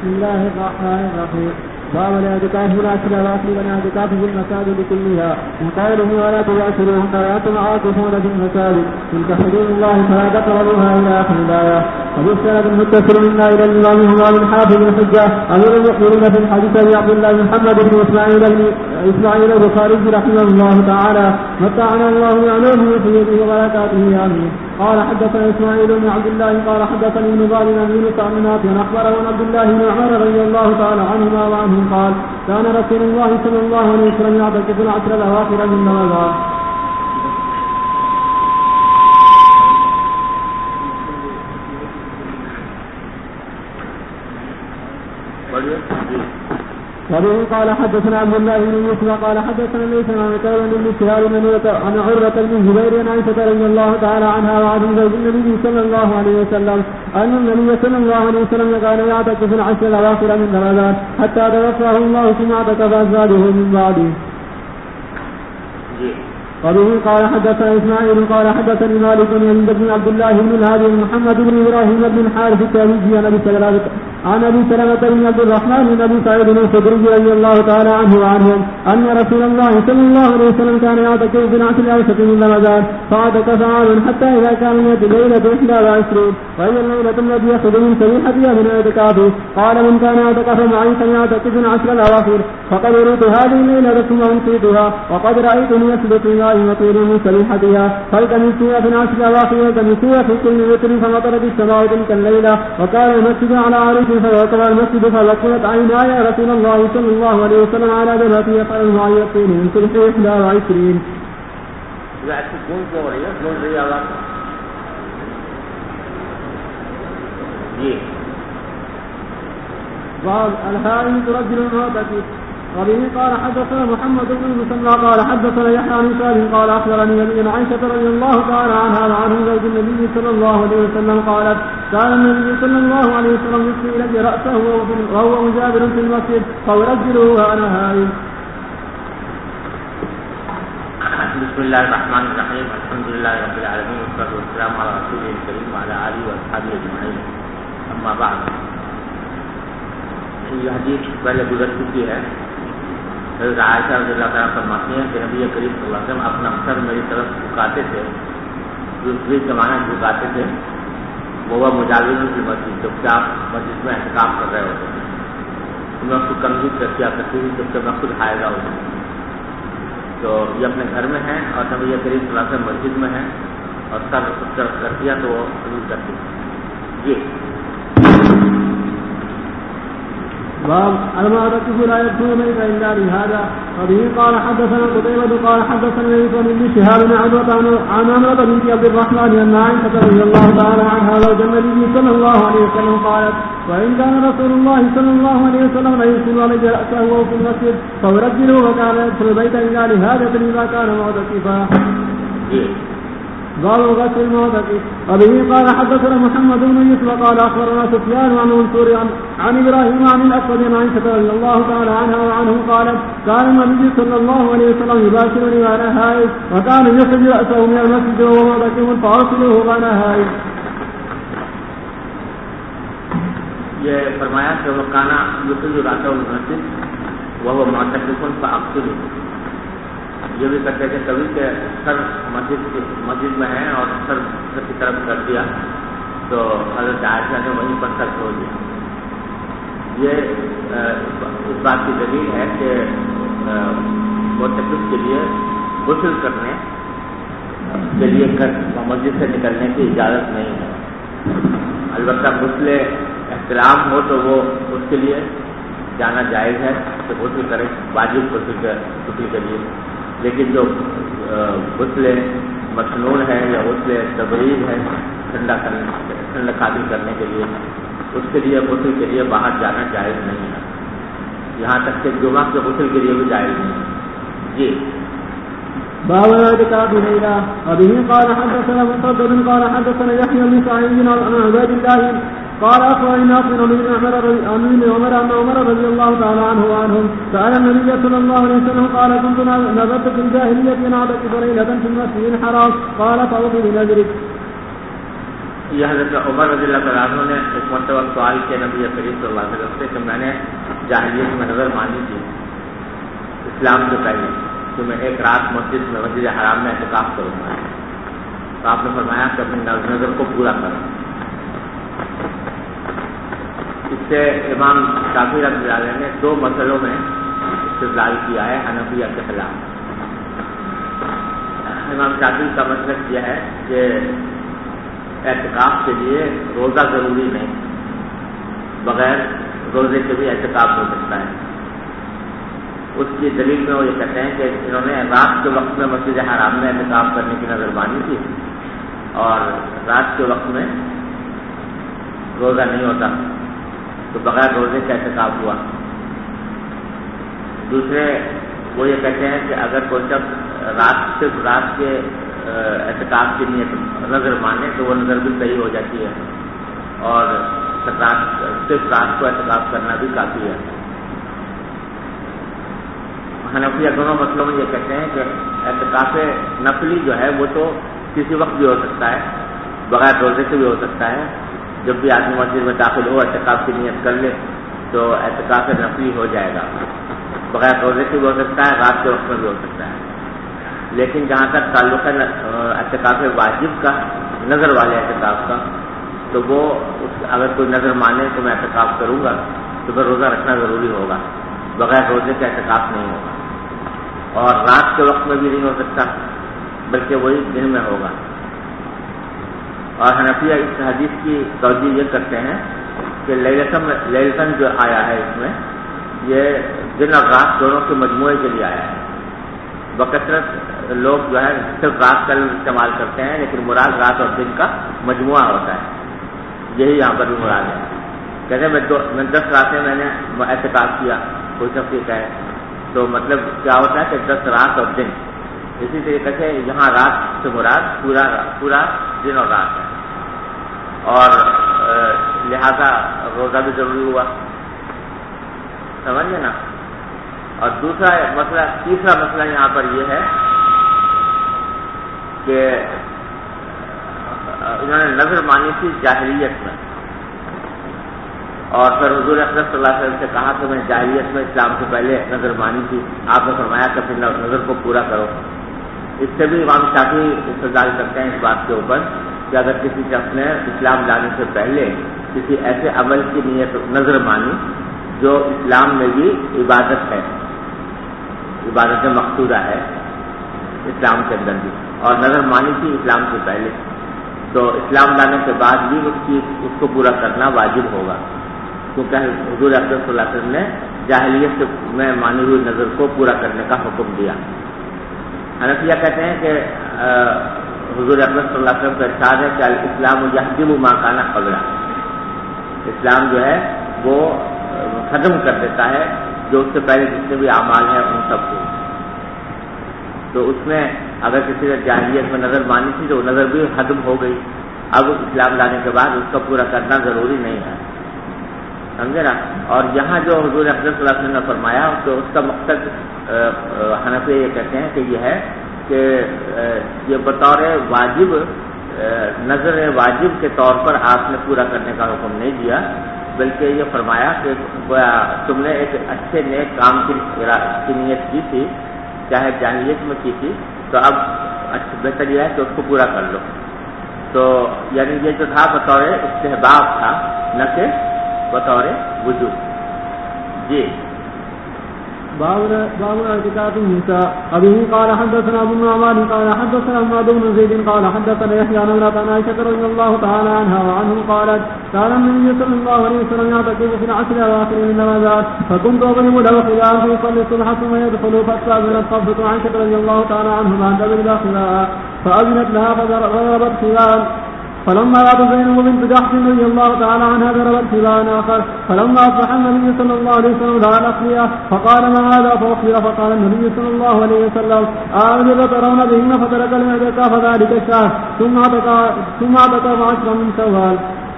بسم الله الرحمن الرحيم. باب الاعتكاف في العشر الاواخر والاعتكاف في المساجد كلها وقوله ولا تباشروهن وانتم عاكفون في المساجد تلك حدود الله فلا تقربوها الى اخر الايه. وبالسند المتصل منا الى الامام همام الحافظ الحجه امير المؤمنين في الحديث ابي عبد الله محمد بن اسماعيل البخاري رحمه الله تعالى متعنا الله يعلمه في يده وبركاته امين. قال حدثنا اسماعيل بن عبد الله قال حدثني ابن باب امين عن نافع اخبره عبد الله بن عمر رضي الله تعالى عنهما وعنهم قال كان رسول الله صلى الله عليه وسلم يعتكف العشر الاواخر من رمضان. وبه قال حدثنا عبد الله بن يوسف قال حدثنا ليس عن كثير بن شهاب عن عروة بن الزبير عن عائشة رضي الله تعالى عنها وعن زوج النبي صلى الله عليه وسلم أن النبي صلى الله عليه وسلم كان يعتكف في العشر الأواخر من رمضان حتى توفاه الله ثم اعتكف أزواجه من بعده. وبه قال حدثنا إسماعيل قال حدثني مالك بن عبد الله بن الهادي محمد بن إبراهيم بن الحارث التابعي عن ابي سلمة بن عبد الرحمن بن ابي سعيد الخدري رضي الله تعالى عنه وعنهم ان رسول الله صلى الله عليه وسلم كان يعتكف في العشر الاوسط من رمضان فاعتكف عاما حتى اذا كانت ليله 21 وهي الليله التي يخرج من سبيحتها من اعتكافه قال من كان يعتكف معي فليعتكف العشر الاواخر فقد اريت هذه الليله ثم انسيتها وقد رايتني يسبق الماء مطير من سبيحتها فالتمسوها في العشر الاواخر وتمسوها في كل وتر فمطرت السماء تلك الليله وكان المسجد على عريش فوقف المسجد فلقيت عيناي يا رسول الله صلى الله عليه وسلم على ذبات يفعل معي الطين من صلح 21. قال الحارث رجل معتكف. وبه قال حدثنا محمد بن المثنى قال حدثنا يحيى عن سالم قال اخبرني ابن عائشة رضي الله تعالى عنها وعن زوج النبي صلى الله عليه وسلم قالت كان النبي صلى الله عليه وسلم يسقي الي راسه وهو مجابر في المسجد فيرجله وانا هائم. بسم الله الرحمن الرحيم الحمد لله رب العالمين والصلاه والسلام على رسوله الكريم وعلى اله واصحابه اجمعين اما بعد. یہ حدیث پہلے گزر چکی ہے. حضرت عائشہ رضی اللہ تعالیٰ فرماتی ہیں کہ نبی کریم صلی اللہ علیہ وسلم اپنا سر میری طرف جھکاتے تھے دوسری زمانے جھکاتے تھے وہ مجاور کی مسجد جب کہ آپ مسجد میں احتکام کر رہے ہوتے ہیں میں اس کو کمزور کر کیا کرتی تھی جب کہ میں خود حائضہ ہوتا ہوں. تو یہ اپنے گھر میں ہیں اور نبی کریم صلی اللہ علیہ وسلم مسجد میں ہیں اور سر اس طرف کر دیا تو وہ ضرور کرتی ہیں. جی باب المعتكف لا يدخل بيت الا بهذا. وبه قال حدثنا قتيبة قال حدثنا ليس بن شهاب عن عمرة بنت عبد الرحمن ان عائشة رضي الله تعالى عنها زوج النبي صلى الله عليه وسلم قالت وان كان رسول الله صلى الله عليه وسلم لا يغسل عليه رأسه وهو في المسجد فيرجله وكان يدخل البيت الا لهذا اذا كان معتكفا. باب غسل المعتكف. وبه قال حدثنا محمد بن يوسف قال اخبرنا سفيان عن منصور عن ابراهيم عن الاسود عن عائشة رضي الله تعالى عنها وعنه قالت كان النبي صلى الله عليه وسلم يباشرني وانا هائم وكان يخرج راسه من المسجد وهو معتكف فاغسله وانا هائم. یہ فرمایا کہ وہ کانا یخرج راسه من المسجد وهو معتكف فاغسله. یہ بھی کہتے کہ کبھی کہ سر مسجد میں ہے اور سر کی طرف کر دیا تو حضرت عائشہ نے وہیں پر سر چھوڑ دیا. یہ اس بات کی دلیل ہے کہ معتکف کے لیے غسل کرنے کے لیے مسجد سے نکلنے کی اجازت نہیں ہے. البتہ غسل احترام ہو تو وہ اس کے لیے جانا جائز ہے کہ غسل کرے واجب غسل کے لیے. لیکن جو غسل مسنون ہے یا غسل تبریز ہے ٹھنڈک حاصل کرنے کے لیے اس کے لیے غسل کے لیے باہر جانا جائز نہیں ہے. یہاں تک کہ جمعہ کے غسل کے لیے بھی جائز نہیں ہے. جی باب الاعتكاف ليلا. وبه قال حدثنا مسدد قال حدثنا يحيى بن سعيد عن عباد الله قال اخبرني ناصر بن عمر ان عمر رضي الله تعالى عنه وعنهم سأل النبي صلى الله عليه وسلم قال كنت نذرت في الجاهلية ان اعتكف ليلة في المسجد الحرام قال فاوفي بنذرك. یہ حضرت عمر رضی اللہ تعالیٰ عنہ نے ایک مرتبہ سوال کیا نبی کریم صلی اللہ علیہ وسلم سے کہ میں نے جاہلیت میں نظر مانی تھی اسلام سے پہلے کہ میں ایک رات مسجد حرام میں اعتکاف کروں گا، تو آپ نے فرمایا کہ اپنی نظر کو پورا کرو۔ اس سے امام شافعی رحمۃ اللہ علیہ نے دو مسئلوں میں استدلال کیا ہے حنفیہ کے خلاف۔ امام شافعی کا مسلک یہ ہے کہ اعتکاف کے لیے روزہ ضروری نہیں، بغیر روزے کے بھی اعتکاف ہو سکتا ہے۔ اس کی دلیل میں وہ یہ کہتے ہیں کہ انہوں نے رات کے وقت میں مسجد حرام میں اعتکاف کرنے کی نظر مانی تھی اور رات کے وقت میں روزہ نہیں ہوتا تو بغیر روزے کا اعتکاف ہوا۔ دوسرے وہ یہ کہتے ہیں کہ اگر کوئی شخص صرف رات کے اعتکاف کی نیت نظر مانے تو وہ نظر بھی صحیح ہو جاتی ہے اور صرف رات کو اعتکاف کرنا بھی کافی ہے۔ حنفیہ دونوں مسئلوں میں یہ کہتے ہیں کہ اعتکاف نفلی جو ہے وہ تو کسی وقت بھی ہو سکتا ہے، بغیر روزے سے بھی ہو سکتا ہے۔ جب بھی آدمی مسجد میں داخل ہو اعتکاف کی نیت کر لے تو اعتکاف نفلی ہو جائے گا، بغیر روزے سے بھی ہو سکتا ہے، رات کے وقت میں بھی ہو سکتا ہے۔ لیکن جہاں تک تعلق ہے اعتکاف واجب کا، نظر والے اعتکاف کا، تو وہ اگر کوئی نظر مانے تو میں اعتکاف کروں گا تو پھر روزہ رکھنا ضروری ہوگا، بغیر روزے کے اعتکاف نہیں ہوگا، اور رات کے وقت میں بھی نہیں ہو سکتا بلکہ وہی دن میں ہوگا۔ اور حنفیہ اس حدیث کی توجیہ یہ کرتے ہیں کہ لیلتن جو آیا ہے اس میں یہ دن اور رات دونوں کے مجموعے کے لیے آیا ہے۔ بکثرت لوگ جو ہے صرف رات کا استعمال کرتے ہیں لیکن مراد رات اور دن کا مجموعہ ہوتا ہے، یہی یہاں پر بھی مراد ہے۔ کہتے ہیں میں 10 راتیں میں نے اعتکاف کیا، کوئی شخص یہ کہے تو مطلب کیا ہوتا ہے کہ 10 رات اور دن، اسی طریقے سے یہاں رات سے مراد پورا دن اور رات ہے، اور لہذا روزہ بھی ضروری ہوا، سمجھے نا۔ اور تیسرا مسئلہ یہاں پر یہ ہے کہ انہوں نے نظر مانی تھی جاہلیت میں، اور پھر حضور اکرم صلی اللہ علیہ وسلم سے کہا کہ میں جاہلیت میں اسلام سے پہلے نظر مانی تھی، آپ نے فرمایا کہ پھر نظر کو پورا کرو۔ اس سے بھی امام شافعی استدلال کرتے ہیں اس بات کے اوپر کہ اگر کسی شخص نے اسلام لانے سے پہلے کسی ایسے عمل کی نیت نظر مانی جو اسلام میں بھی عبادت ہے، عبادت مقصودہ ہے اسلام کے اندر بھی، اور نظر مانی تھی اسلام سے پہلے، تو اسلام لانے کے بعد بھی اس کو پورا کرنا واجب ہوگا، کیونکہ حضور اکرم صلی اللہ علیہ وسلم نے جاہلیت میں مانی ہوئی نظر کو پورا کرنے کا حکم دیا۔ حنفیہ کہتے ہیں کہ حضور اکرم صلی اللہ علیہ وسلم کا ارشاد ہے کہ الاسلام یحجب ما کان قبلہ، اسلام جو ہے وہ ختم کر دیتا ہے جو اس سے پہلے جتنے بھی اعمال ہیں ان سب کو۔ تو اس میں اگر کسی نے جاہلیت میں نظر مانی تھی تو وہ نظر بھی ختم ہو گئی، اب اسلام لانے کے بعد اس کا پورا کرنا ضروری نہیں ہے، سمجھے نا۔ اور یہاں جو حضور اکرم صلی اللہ علیہ وسلم نے فرمایا تو اس کا مقصد حنفی یہ کہتے ہیں کہ یہ ہے کہ یہ بطور واجب، نظر واجب کے طور پر آپ نے پورا کرنے کا حکم نہیں دیا، بلکہ یہ فرمایا کہ تم نے ایک اچھے نیک کام کی نیت کی تھی، چاہے جاہلیت میں کی تھی، تو اب بہتر یہ ہے کہ اس کو پورا کر لو۔ تو یعنی یہ جو تھا بطور استحباب تھا، نہ کہ بطور وجوب۔ جی باب اعتكاف النساء. أبيه قال حدثنا أبو النعمان قال حدثنا حماد بن زيد قال حدثنا يحيى عن امرأة عائشة رضي الله تعالى عنها وعنهم قالت كان النبي صلى الله عليه وسلم يعتكف في العشر الأواخر من رمضان فكنت أضرب له خلاف فيصلي الصبح ثم يدخل فاستأذنت حفصة عائشة رضي الله تعالى عنها أن تضرب خلاء فأذنت لها فضربت خلاء فلما رأت زينب بنت جحش رضي الله تعالى عنها ضربت خلاء آخر فلما أصبح النبي صلى الله عليه وسلم دعا الأخفياء فقال ما هذا فأخبر فقال النبي صلى الله عليه وسلم آمن ترون بهن فترك الاعتكاف ذلك الشهر ثم اعتكف 10 من شوال.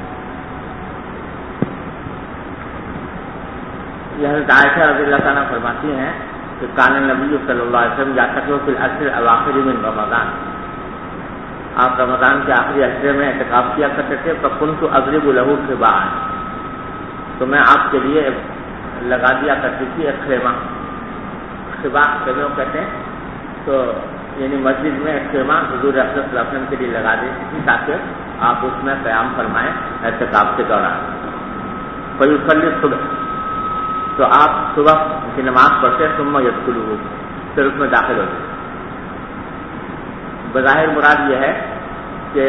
یہ حضرت عائشہ رضی اللہ تعالیٰ فرماتی ہیں کہ کان نبی صلی اللہ علیہ وسلم یعتکف فی العشر الاواخر من رمضان، آپ رمضان کے آخری عشرے میں اعتکاف کیا کرتے تھے، فَكُنْتُ أَضْرِبُ لَهُ خِبَاءً، تو میں آپ کے لیے لگا دیا کرتی تھی ایک خیمہ. خبا خیمے کو کہتے ہیں. تو یعنی مسجد میں ایک خیمہ حضور اکرم صلی اللہ علیہ وسلم کے لیے لگا دیتی تھی تاکہ آپ اس میں قیام فرمائیں اعتکاف کے دوران. فَيُصَلِّي الصُّبْحَ، تو آپ صبح کی نماز پڑھتے ثم يدخلوا، پھر اس میں داخل ہوتے. بظاہر مراد یہ ہے کہ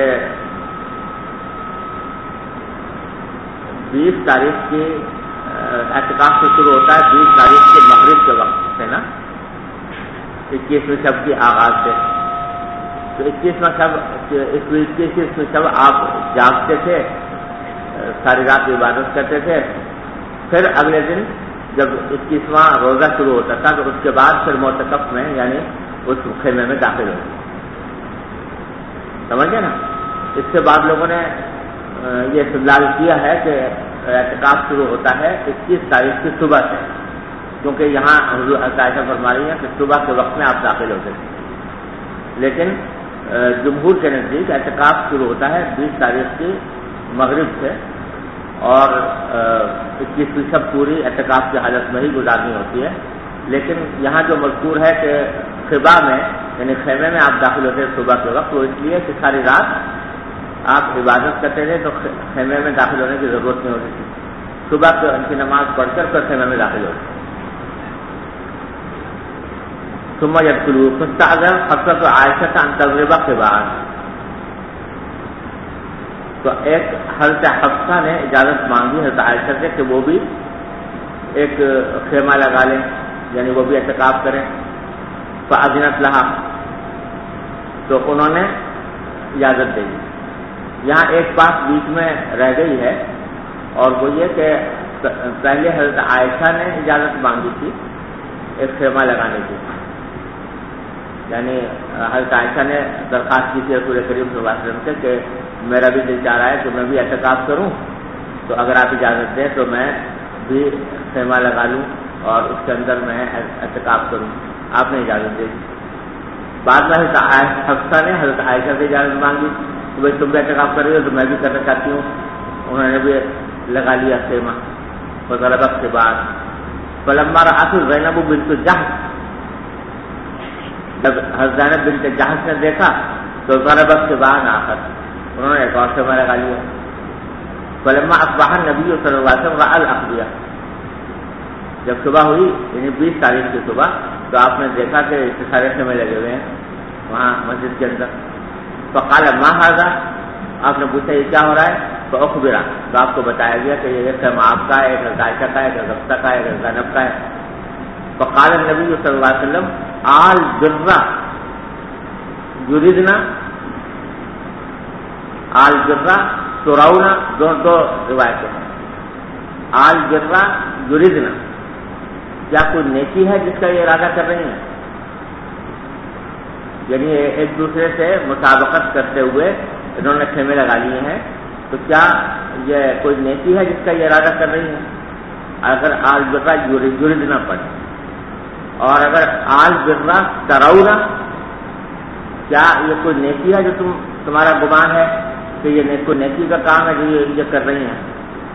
20 تاریخ کی اعتکاف سے شروع ہوتا ہے، 20 تاریخ کے مغرب کے وقت سے نا، 21ویں شب کی آغاز سے. تو 21ویں شب آپ جاگتے تھے، ساری رات عبادت کرتے تھے. پھر اگلے دن جب 21واں روزہ شروع ہوتا تھا تو اس کے بعد پھر معتکف میں یعنی اس خیمے میں داخل ہوتے. سمجھے نا؟ اس سے بعد لوگوں نے یہ استدلال کیا ہے کہ اعتکاف شروع ہوتا ہے 21 تاریخ کی صبح سے، کیونکہ یہاں حضور عائشہ فرما رہی ہیں کہ صبح کے وقت میں آپ داخل ہوتے تھے. لیکن جمہور کے نزدیک اعتکاف شروع ہوتا ہے 20 تاریخ کی مغرب سے، اور 21ویں شب پوری اعتکاف کی حالت میں ہی گزارنی ہوتی ہے. لیکن یہاں جو مذکور ہے کہ خبا میں یعنی خیمے میں آپ داخل ہوتے صبح کے وقت، وہ اس لیے کہ ساری رات آپ عبادت کرتے تھے تو خیمے میں داخل ہونے کی ضرورت نہیں ہوتی تھی. صبح کی نماز پڑھ کر پھر خیمے میں داخل ہوتے. ثم يدخلوا فاستأذن حفصة عائشة أن تضرب خباءً، تو ایک حضرت حفصہ نے اجازت مانگی حضرت عائشہ سے کہ وہ بھی ایک خیمہ لگا لیں، یعنی وہ بھی اعتکاف کریں. فأذنت لها، تو انہوں نے اجازت دے دی. یہاں ایک بات بیچ میں رہ گئی ہے، اور وہ یہ کہ پہلے حضرت عائشہ نے اجازت مانگی تھی ایک خیمہ لگانے کی، یعنی حضرت عائشہ نے درخواست کی تھی رسول کریم صلی اللہ علیہ وسلم سے کہ میرا بھی دل چاہ رہا ہے کہ میں بھی اعتکاف کروں، تو اگر آپ اجازت دیں تو میں بھی خیمہ لگا لوں اور اس کے اندر میں اعتکاف کروں. آپ نے اجازت دے دی. بعد میں حضرت حفصہ نے حضرت عائشہ سے اجازت مانگی کہ بھائی تم بھی اعتکاف کر رہی ہو تو میں بھی کرنا چاہتی ہوں. انہوں نے بھی لگا لیا خیمہ. فضربت کے بعد فلما رأت زینب بنت جحش، جب حضرت زینب بنت جحش نے دیکھا تو ضربت کے بعد آخر انہوں نے ایک اور خیمہ لگا لیا. فلما اصبح النبی صلی اللہ علیہ وسلم رأى الأخبیہ، جب صبح ہوئی یعنی 20 تاریخ کی صبح، تو آپ نے دیکھا کہ سارے خیمے لگے ہوئے ہیں وہاں مسجد کے اندر. فقال ما هذا، آپ نے پوچھا یہ کیا ہو رہا ہے؟ فأخبر، تو آپ کو بتایا گیا کہ یہ خیمہ آپ کا ہے، ایک عائشہ کا ہے، ایک حفصہ کا ہے، ایک زینب کا ہے. فقال النبی صلی اللہ علیہ وسلم آل جرہ یریدنا، آل جرہ ترونا، دو روایتیں ہیں. آل جرہ یریدنا، کیا کوئی نیکی ہے جس کا یہ ارادہ کر رہی ہیں؟ یعنی ایک دوسرے سے مسابقت کرتے ہوئے انہوں نے خیمے لگا لیے ہیں، تو کیا یہ کوئی نیکی ہے جس کا یہ ارادہ کر رہی ہیں؟ اگر آل برہ یریدنا پڑھے، اور اگر آل برہ ترونا، کیا یہ کوئی نیکی ہے جو تمہارا گمان ہے کہ یہ کوئی نیکی کا کام ہے جو یہ کر رہی ہیں؟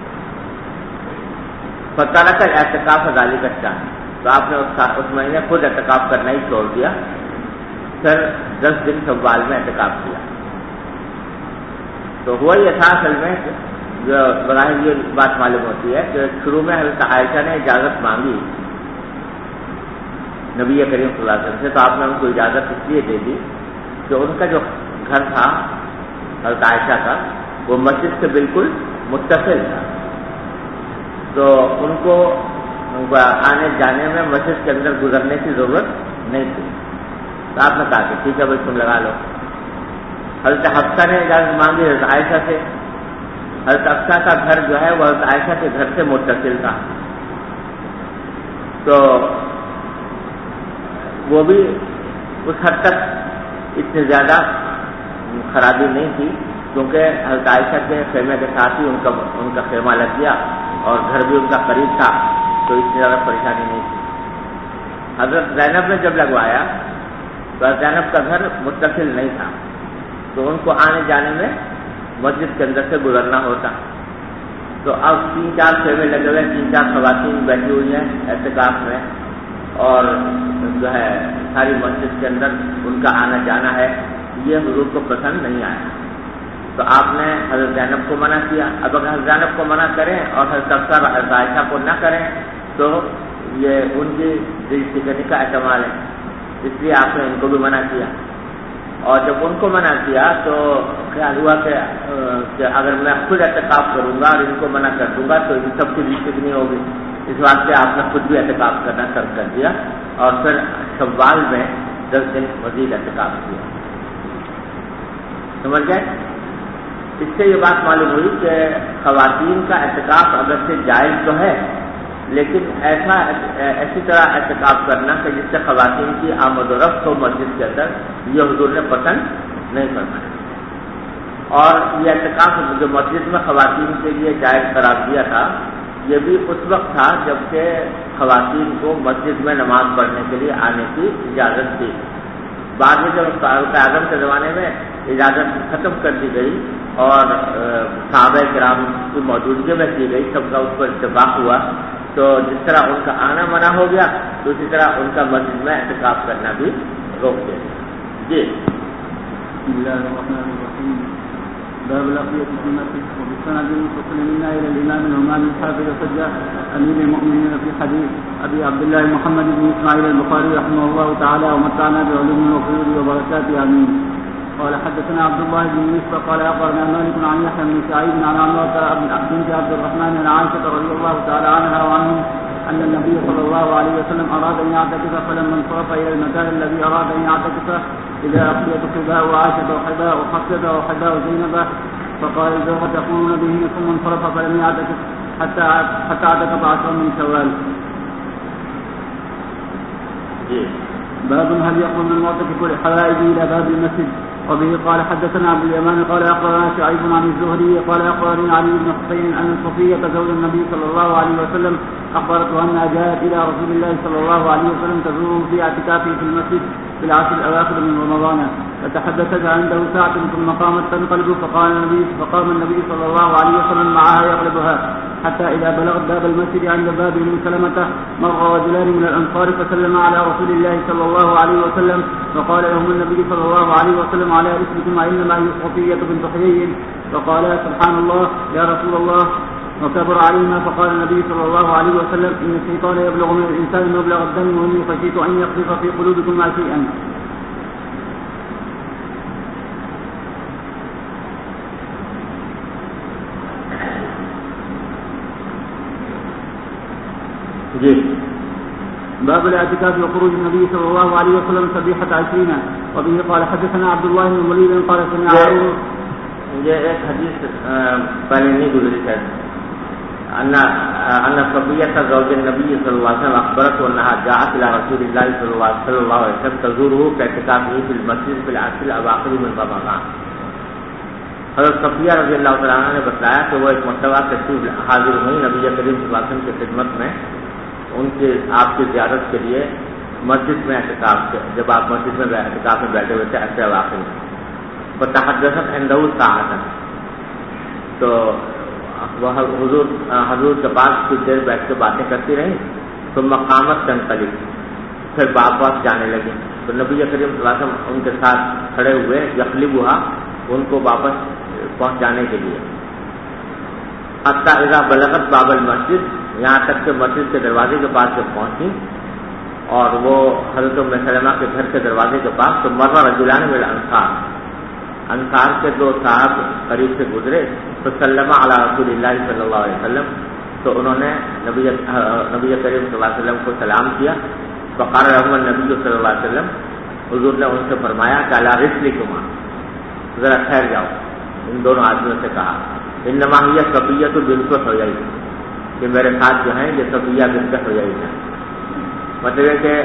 فترک اعتکاف ذالک الشہر، تو آپ نے اس مہینے خود اعتکاف کرنا ہی چھوڑ دیا. پھر 10 دن شوال میں اعتکاف کیا. تو ہوا یہ تھا اصل میں جو براہ یہ بات معلوم ہوتی ہے کہ شروع میں حضرت عائشہ نے اجازت مانگی نبی کریم صلی اللہ علیہ وسلم سے، تو آپ نے ان کو اجازت اس لیے دے دی کہ ان کا جو گھر تھا حضرت عائشہ کا وہ مسجد سے بالکل متصل تھا، تو ان کو آنے جانے میں مسجد کے اندر گزرنے کی ضرورت نہیں تھی. تو آپ نے کہا کہ ٹھیک ہے بھائی تم لگا لو. حضرت حفصہ نے اجازت مانگی حضرت عائشہ سے. حضرت حفصہ کا گھر جو ہے وہ حضرت عائشہ کے گھر سے متصل تھا، تو وہ بھی اس حد تک اتنی زیادہ خرابی نہیں تھی، کیونکہ حضرت عائشہ کے خیمے کے ساتھ ہی ان کا خیمہ لگ گیا اور گھر بھی ان کا قریب تھا، تو اتنی زیادہ پریشانی نہیں تھی. حضرت زینب نے جب لگوایا تو حضرت زینب کا گھر متصل نہیں تھا، تو ان کو آنے جانے میں مسجد کے اندر سے گزرنا ہوتا. تو اب 3-4 خیمے لگے ہوئے, 3-4 خواتین بیٹھی ہوئی ہیں اعتکاف میں, اور جو ہے ساری مسجد کے اندر ان کا آنا جانا ہے. یہ حضور کو پسند نہیں آیا, تو آپ نے حضرت زینب کو منع کیا. اب اگر حضرت زینب کو منع کریں اور حضرت عائشہ کو نہ کریں تو یہ ان کی دل شکنی کا احتمال ہے, اس لیے آپ نے ان کو بھی منع کیا. اور جب ان کو منع کیا تو خیال ہوا کہ اگر میں خود اعتکاف کروں گا اور ان کو منع کر دوں گا تو ان سب کی دل شکنی ہوگی. اس واسطے آپ نے خود بھی اعتکاف کرنا شروع کر دیا, اور پھر شوال میں 10 دن مزید اعتکاف کیا. سمجھ گئے؟ اس سے یہ بات معلوم ہوئی کہ خواتین کا اعتکاف اگر سے جائز تو ہے, لیکن ایسی طرح اعتکاف کرنا کہ جس سے خواتین کی آمد و رفت ہو مسجد کے اندر, یہ حضور نے پسند نہیں فرمایا. اور یہ اعتکاف جو مسجد میں خواتین کے لیے جائز قرار دیا تھا, یہ بھی اس وقت تھا جبکہ خواتین کو مسجد میں نماز پڑھنے کے لیے آنے کی اجازت تھی. بعد میں جب فاروق اعظم کے زمانے میں اجازت ختم کر دی گئی اور صحابہ کرام کی موجودگی میں کی گئی, سب کا اس پر اتفاق ہوا, تو جس طرح ان کا آنا منع ہو گیا تو اسی طرح ان کا مسجد میں اعتکاف کرنا بھی روک دیا. جی بسم الله الرحمن الرحيم. باب الأقية في المسجد. وبالسند المتصل منا إلى الإمام الهمام الحافظ الحجة أمير المؤمنين في حديث أبي عبد الله محمد بن إسماعيل البخاري رحمه الله تعالى ومتعنا بعلوم وفضول وبركاته آمين. قال حدثنا عبد الله بن يوسف قال أخبرنا مالك عن يحيى بن سعيد عن عمرة بنت عبد الرحمن عن عائشة رضي الله تعالى عنها وعنه أن النبي صلى الله عليه وسلم أراد أن يعتكف, فلما انصرف إلى المكان الذي أراد أن يعتكف إذا أقيت حباء وعائشة وحباء وحفصة وحباء زينب, فقال الزوجة تقولون بهن, ثم انصرف فلم يعتكف حتى اعتكف 10 من شوال. باب هل يقوم المعتكف للحوائج إلى باب المسجد. وبه قال حدثنا عبد اليمان قال أخبرنا شعيب عن الزهري قال أخبرني علي بن حسين أن صفية زوج النبي صلى الله عليه وسلم أخبرته أنها جاءت إلى رسول الله صلى الله عليه وسلم تزوره في اعتكافه في المسجد في العشر الأواخر من رمضان, فتحدثت عنده ساعة ثم قامت تنقلب, فقام النبي صلى الله عليه وسلم معها يقلبها حتى إذا بلغت باب المسجد عند باب ابن سلمة مر رجلان من الأنصار فسلم على رسول الله صلى الله عليه وسلم, فقال لهم النبي صلى الله عليه وسلم على رسلكم إنما هي صفية بنت حيي, فقال سبحان الله يا رسول الله, وكبر عليهما. فقال النبي صلى الله عليه وسلم إن الشيطان يبلغ من الإنسان مبلغ الدم, وإني خشيت أن يقذف في قلوبكم ما شيئا. جی باب الاعتكاف وخروج النبي صلى الله عليه وسلم صبيحة 20. وبه قال حدثنا عبد الله بن مليل قال سمع یہ ایک حدیث پہلے نہیں گزری ہے. ان صفیہ زوج النبی صلی اللہ علیہ وسلم اخبرت انها جاءت الى رسول الله صلی اللہ علیہ وسلم تزوره كاعتكافه في المسجد في العشر الاواخر من رمضان. حضرت صفیہ رضی اللہ تعالیٰ عنہ نے بتایا کہ وہ ایک مرتبہ تشریف حاضر ہوئی نبی کریم صلی اللہ علیہ وسلم کی خدمت میں, ان کے آپ کی زیارت کے لیے مسجد میں اعتکاف تھے, جب آپ مسجد میں اعتکاف میں بیٹھے ہوئے تھے ایسے واقع میں. فتحدثت عنده ساعة, تو وہ حضور کے پاس کچھ دیر بیٹھ کے باتیں کرتی رہیں. تو مقامت تنقلب, پھر واپس جانے لگے. تو نبی کریم صلی اللہ علیہ وسلم ان کے ساتھ کھڑے ہوئے, یقلب ہوا, ان کو واپس پہنچانے کے لیے. حتی اذا بلغت باب المسجد, یہاں تک کہ مسجد کے دروازے کے پاس جب پہنچی اور وہ حضرت ام سلمہ کے گھر کے دروازے کے پاس, تو مر رجلان من الانصار, انصار کے 2 صاحب قریب سے گزرے. تو سلم علی رسول اللہ صلی اللہ علیہ وسلم, تو انہوں نے نبی کریم صلی اللہ علیہ وسلم کو سلام کیا. فقال لهم النبی صلی اللہ علیہ وسلم, حضور نے ان سے فرمایا کہ علی رسلکما, ذرا ٹھہر جاؤ. ان دونوں آدمیوں سے کہا انما ہی صفیہ بنت حیی, کہ میرے ساتھ جو ہیں یہ صفیہ بنت حیی ہیں. مطلب ہے کہ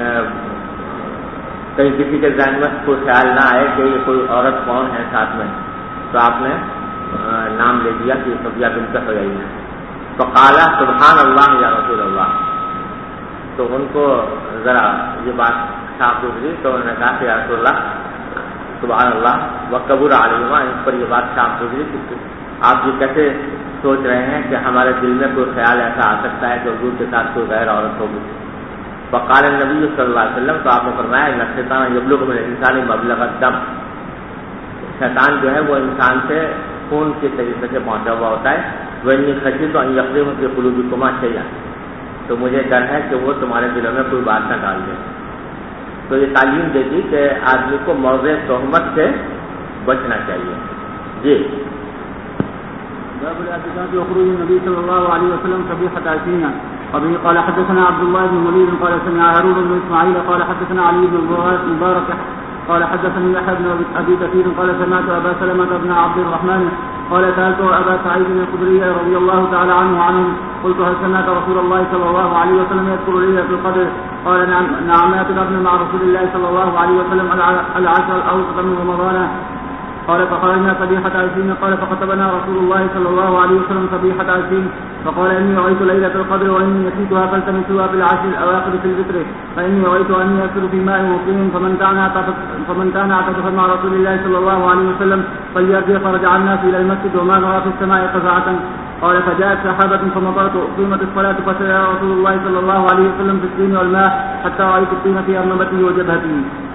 کہیں کسی کے ذہن میں کوئی خیال نہ آئے کہ یہ کوئی عورت کون ہے ساتھ میں, تو آپ نے نام لے دیا کہ صفیہ بنت حیی ہے. فقال سبحان اللہ یا رسول اللہ, تو ان کو ذرا یہ بات صاف گزری, تو انہوں نے کہا کہ یا رسول اللہ سبحان اللہ وکبر علیہما، اس پر یہ بات شام گزری کہ آپ یہ کیسے سوچ رہے ہیں کہ ہمارے دل میں کوئی خیال ایسا آ سکتا ہے کہ حضور کے ساتھ کوئی غیر عورت ہوگی. وقال النبی صلی اللہ علیہ وسلم، تو آپ نے فرمایا ان الشیطان یبلغ من الانسان مبلغ الدم، شیطان جو ہے وہ انسان سے خون کے طریقے سے پہنچا ہوا ہوتا ہے. وانی خشیت ان یقذف فی قلوبکما شیئا، تو مجھے ڈر ہے کہ وہ تمہارے دلوں میں کوئی بات نہ ڈال دے. تو یہ تعلیم دے دی کہ آدمی کو موضع تہمت سے بچنا چاہیے. جی باب الاعتكاف وخروج النبي صلى الله عليه وسلم صبيحة عشرين. وبه قال حدثنا عبد الله بن وليد قال سمع هارون بن اسماعيل قال حدثنا علي بن مبارك قال حدثني يحيى بن ابي كثير قال سمعت ابا سلمة بن عبد الرحمن قال سالت ابا سعيد الخدري رضي الله تعالى عنه قلت هل سمعت رسول الله صلى الله عليه وسلم يذكر ليلة القدر؟ قال نعم اعتكفنا مع رسول الله صلى الله عليه وسلم العشر الاوسط من رمضان. قال فخرجنا صبيحة عشرين. قال فخطبنا رسول الله صلى الله عليه وسلم صبيحة عشرين فقال إني رأيت ليلة القدر وإني نسيتها فالتمسوها في العشر الأواخر في الوتر فإني رأيت أني أسر في ماء مقيم فمن كان اعتكف مع رسول الله صلى الله عليه وسلم فليرجع. فرجع الناس إلى المسجد وما نرى في السماء قزعة. قال فجاءت سحابة فمطرت أقيمت الصلاة فسأل رسول الله صلى الله عليه وسلم في الطين والماء حتى رأيت الطين في أرنبته وجبهته.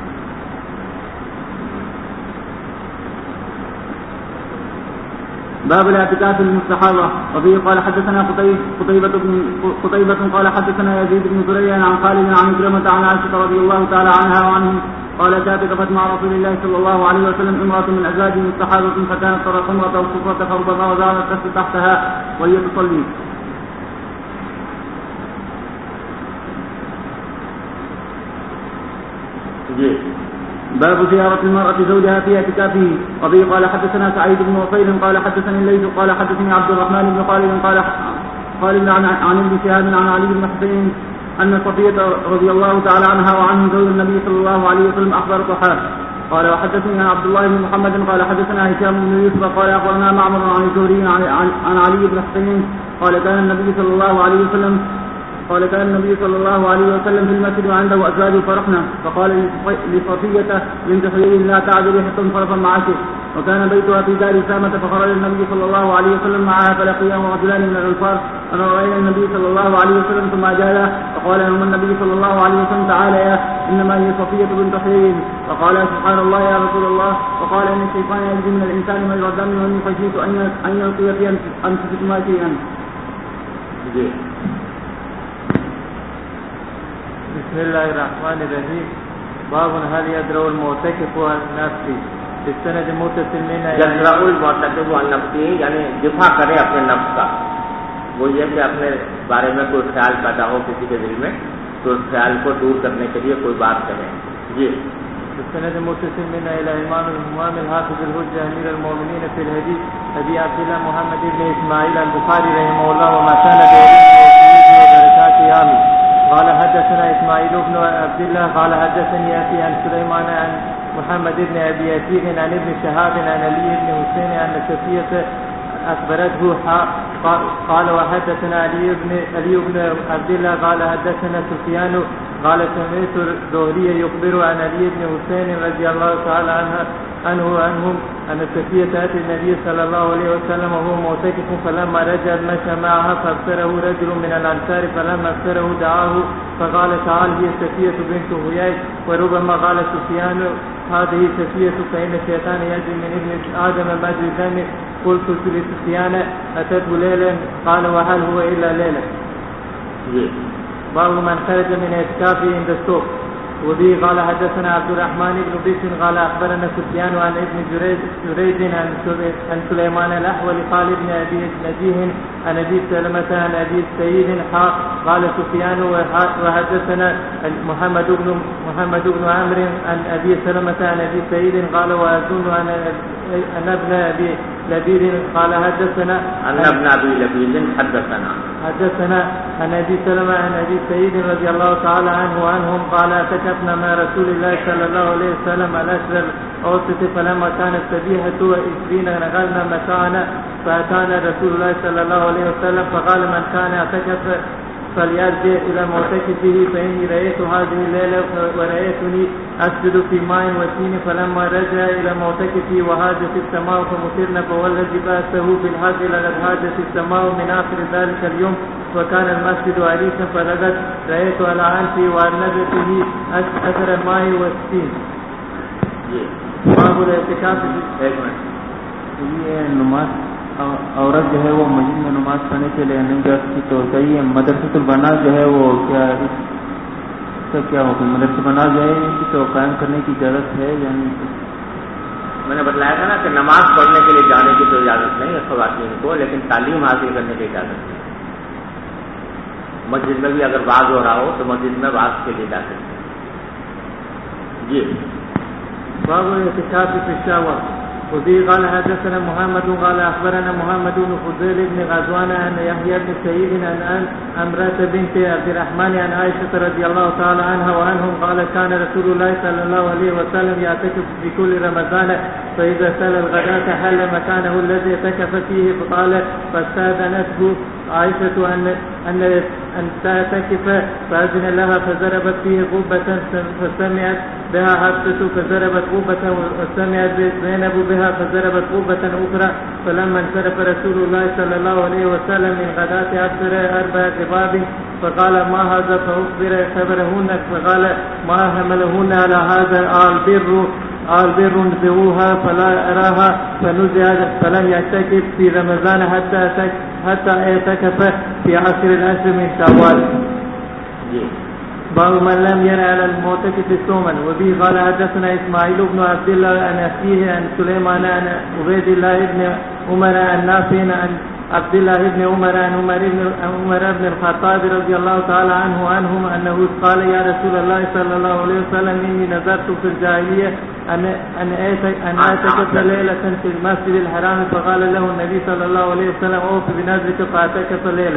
باب الاعتكاف المستحاضة. وفيه قال حدثنا قتيبة قال حدثنا يزيد بن زريع عن خالد عن عكرمة عن عائشة رضي الله تعالى عنها وعنهم قالت اعتكفت مع رسول الله صلى الله عليه وسلم امرأة من أزواجه مستحاضة فكانت ترى خمرة أو صفرة فربما وزارت تحت تحتها وهي تصلي. باب زيارة المرأة زوجها في اعتكافه. وبه قال حدثنا سعيد بن وصير قال حدثني الليث قال حدثني عبد الرحمن بن خالد عن ابن شهاب عن علي بن حسين أن صفية رضي الله تعالى عنها وعنه زوج النبي صلى الله عليه وسلم أخبرتها. قال وحدثني عن عبد الله بن محمد قال حدثنا هشام بن يوسف قال أخبرنا معمر عن الزهري عن علي بن حسين قال كان النبي صلى الله عليه وسلم في المسجد وعنده أزواج فرحنا فقال لصفية بنت حيي لا تعذري حتى انصرف معك. وكان بيتها في دار سامة فخرج النبي صلى الله عليه وسلم معها فلقيه رجلان من الأنصار أنا رأينا النبي صلى الله عليه وسلم ثم جاء فقال لهم النبي صلى الله عليه وسلم تعالى يا إنما هي صفية بنت حيي. فقال سبحان الله يا رسول الله. وقال إن الشيطان يجري من الإنسان مجرى الدم وإني خشيت أن يلقي في أنفسكما شيئا. بسم الله الرحمن الرحيم. باب هل يدرأ المعتكف عن نفسه. السند متصل من يدرأ المعتكف عن نفسه یعنی دفاع کرے اپنے نفس کا. وہ یہ کہ اپنے بارے میں کوئی خیال پیدا ہو کسی کے دل میں تو اس خیال کو دور کرنے کے لیے کوئی بات کہے. جی السند متصل من الى امام الحافظ الحجة امير المؤمنين في الحديث ابي عبد الله محمد بن اسماعيل البخاري رحمه الله وما كان بركاته آمين. قال حدثنا اسماعيل بن عبد الله قال حدثني ابي عن سليمان عن محمد بن ابي عتيق عن ابن شهاب عن علي بن حسين عن صفية اخبرته قال وحدثنا علي بن عبد الله قال حدثنا سفيان قال سمعت الزهري يخبر عن علي بن حسين رضي الله تعالى عنهم أن صفية تأتي النبي صلى الله عليه وسلم وهو معتكف فلما رجع مشى معها فابصره رجل من الأنصار فلما ابصره دعاه فقال تعال هي صفية بنت حيي. وربما قال سفيان هذه صفية فإن الشيطان يجري من ابن آدم مجرى الدم. قلت لسفيان أتته ليلا قال وهل هو إلا ليلة. باب من خرج من اعتكافه عند السوق. وبه قال حدثنا عبد الرحمن بن بشر قال أخبرنا سفيان عن ابن جريج عن سليمان الأحول قال ابن أبي نجيه عن أبي سلمة عن أبي سعيد قال سفيان وحدثنا محمد بن عمرو عن أبي سلمة عن أبي سعيد قال وأظن أن ابن أبي لبيد قال حدثنا أن ابن أبي لبيد حدثنا عن أبي سلمة عن أبي سعيد رضي الله تعالى عنه وعنهم قال اعتكفنا مع رسول الله صلى الله عليه وسلم الأشهر الأوسط فلما كانت صبيحة 20 نقلنا متاعنا فأتانا رسول الله صلى الله عليه وسلم فقال من كان اعتكف فليرجع إلى معتكفه فإني رأيت هذه الليلة ورأيتني أسجد في ماء وتين. فلما رجع إلى معتكفه وهاجت السماء فمطرنا فوالذي بأسه بالحق لقد هاجت السماء من آخر ذلك اليوم وكان المسجد عريشا فلقد رأيت على أنفي وأرنبته أثر الماء والتين. باب الاعتکاف. یہ نماز عورت جو ہے وہ مسجد میں نماز پڑھنے کے لیے نہیں جا سکتی تو صحیح ہے. مدرسۃ البنات جو ہے وہ کیا اس کا کیا حکم؟ مدرسۃ البنات جو ہے تو قائم کرنے کی اجازت ہے یا نہیں؟ میں نے بتلایا تھا نا کہ نماز پڑھنے کے لیے جانے کی تو اجازت نہیں ہے خواتین کو، لیکن تعلیم حاصل کرنے کی اجازت ہے. مسجد میں بھی اگر باز ہو رہا ہو تو مسجد میں باز کے لیے جا سکتے ہیں. جی باب الاعتكاف في الشاور. وفي قال حدثنا محمد قال أخبرنا محمد بن فضيل بن غزوان أن يحيى بن سعيد أن أمرة بنت عبد الرحمن عن عائشة رضي الله تعالى عنها وعنهم قال كان رسول الله صلى الله عليه وسلم يعتكف في كل رمضان فإذا سال الغداة حل مكانه الذي اعتكف فيه فقال فاستأذنته عائشة أن تعتكف فأذن لها فضربت فيه غبة فسمعت بها حفصة فضربت غبة وسمعت زينب بها فضربت غبة أخرى. فلما انصرف رسول الله صلى الله عليه وسلم من غداة أبصر 4 ضباب فقال ما هذا فأخبر خبرهن فقال ما حملهن على هذا البر انزعوها فلا أراها فنزعت فلم يعتكف في رمضان حتى اعتكف في 10 العشر من شوال. باب من لم ير على المعتكف صوما. وبه قال حدثنا اسماعيل بن عبد الله عن أخيه عن سليمان عن عبيد الله بن عمر عن نافع عن عبد الله بن عمر عن عمر بن الخطاب رضي الله تعالى عنهم أنه قال يا رسول الله صلى الله عليه وسلم إني نذرت في الجاهلية أن أعتكف ليلة في المسجد الحرام فقال له النبي صلى الله عليه وسلم أوف بنذرك فاعتكف ليلة.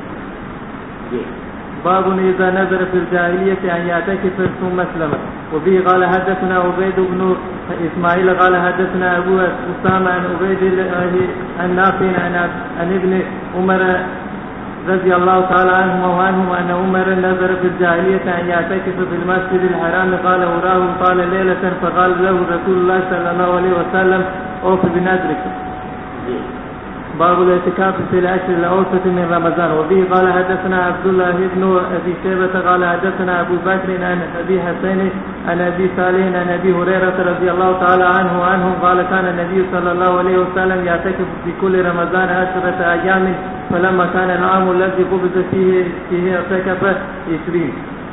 باب إذا نذر في الجاهلية أن يعتكف ثم أسلم. وفيه قال حدثنا عبيد بن إسماعيل قال حدثنا أبو أسامة عن عبيد الله عن نافع عن ابن عمر رضي الله تعالى عنهم أن عمر نذر في الجاهلية أن يعتكف في المسجد الحرام قال وراه قال ليلة فقال له رسول الله صلى الله عليه وسلم أوف بنذرك. باب الاعتكاف في العشر الأوسط من رمضان. وبه قال حدثنا عبد الله بن أبي شيبة قال حدثنا أبو بكر عن أبي حسين عن أبي صالح عن أبي هريرة رضي الله تعالى عنهم قال كان النبي صلى الله عليه وسلم يعتكف في كل رمضان 10 أيام فلما كان العام الذي قبض فيه اعتكف 20.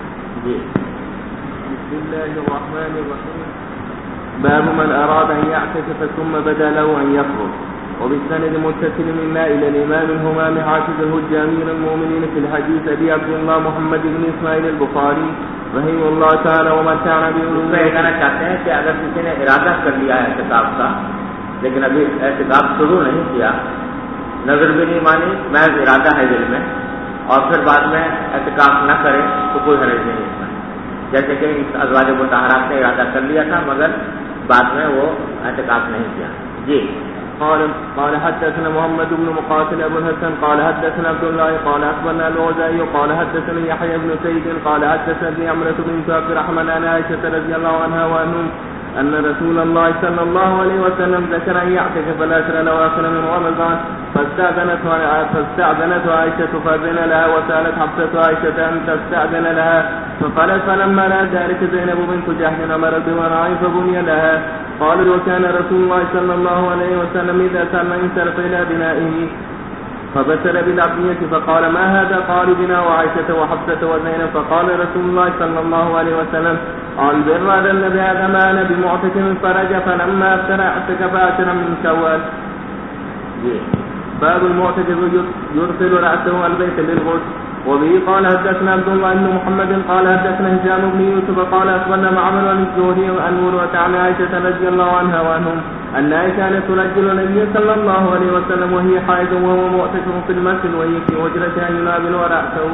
بسم الله الرحمن الرحيم. باب من أراد أن يعتكف ثم بدا له أن يخرج. وبالسند متصل منا إلى الإمام الهمام حافظ الحجة أمير المؤمنين في الحديث أبي عبد الله محمد بن إسماعيل البخاري رحمه الله تعالى ومتعنا بأولوه. یہ کہنا چاہتے ہیں کہ اگر کسی نے ارادہ کر لیا ہے اعتکاف کا لیکن ابھی اعتکاف شروع نہیں کیا، نظر بھی نہیں مانی، محض ارادہ ہے دل میں، اور پھر بعد میں اعتکاف نہ کرے تو کوئی حرج نہیں اس میں. جیسے کہ ازواج مطہرات نے ارادہ کر لیا تھا مگر بعد میں وہ اعتکاف نہیں کیا. جی قال حدثنا محمد بن مقاتل أبو الحسن قال حدثنا عبد الله قال أخبرنا الأوزاعي قال حدثني يحيى بن سعيد قال حدثني عمرة بنت عبد الرحمن عن عائشة رضي الله عنها وعنهم أن رسول الله صلى الله عليه وسلم ذكر أن يعتكف العشر الأواخر من رمضان فاستأذنته عائشة فأذن لها وسألت حفصة عائشة أن تستأذن لها فقالت فلما رأت ذلك زينب بنت جحش أمرت بمراعي فبني لها. قال وكان رسول الله صلى الله عليه وسلم إذا سلم انصرف إلى بنائه فبشر بالعبدية فقال ما هذا؟ قالوا بنا وعائشة وحفصة وزينب. فقال رسول الله صلى الله عليه وسلم البر هذا الذي هذا ما أنا بمعتكف فرج فلما أفتر اعتكف 10 من شوال. باب المعتكف يرسل رأسه البيت للغسل. وبه قال حدثنا عبد الله بن محمد قال حدثنا هشام بن يوسف قال أخبرنا معمر عن الزهري عن عروة عن عائشة رضي الله عنها وعنهم أنها كانت ترجل النبي صلى الله عليه وسلم وهي حائض وهو معتكف في المسجد وهي في حجرتها ينابل رأسه.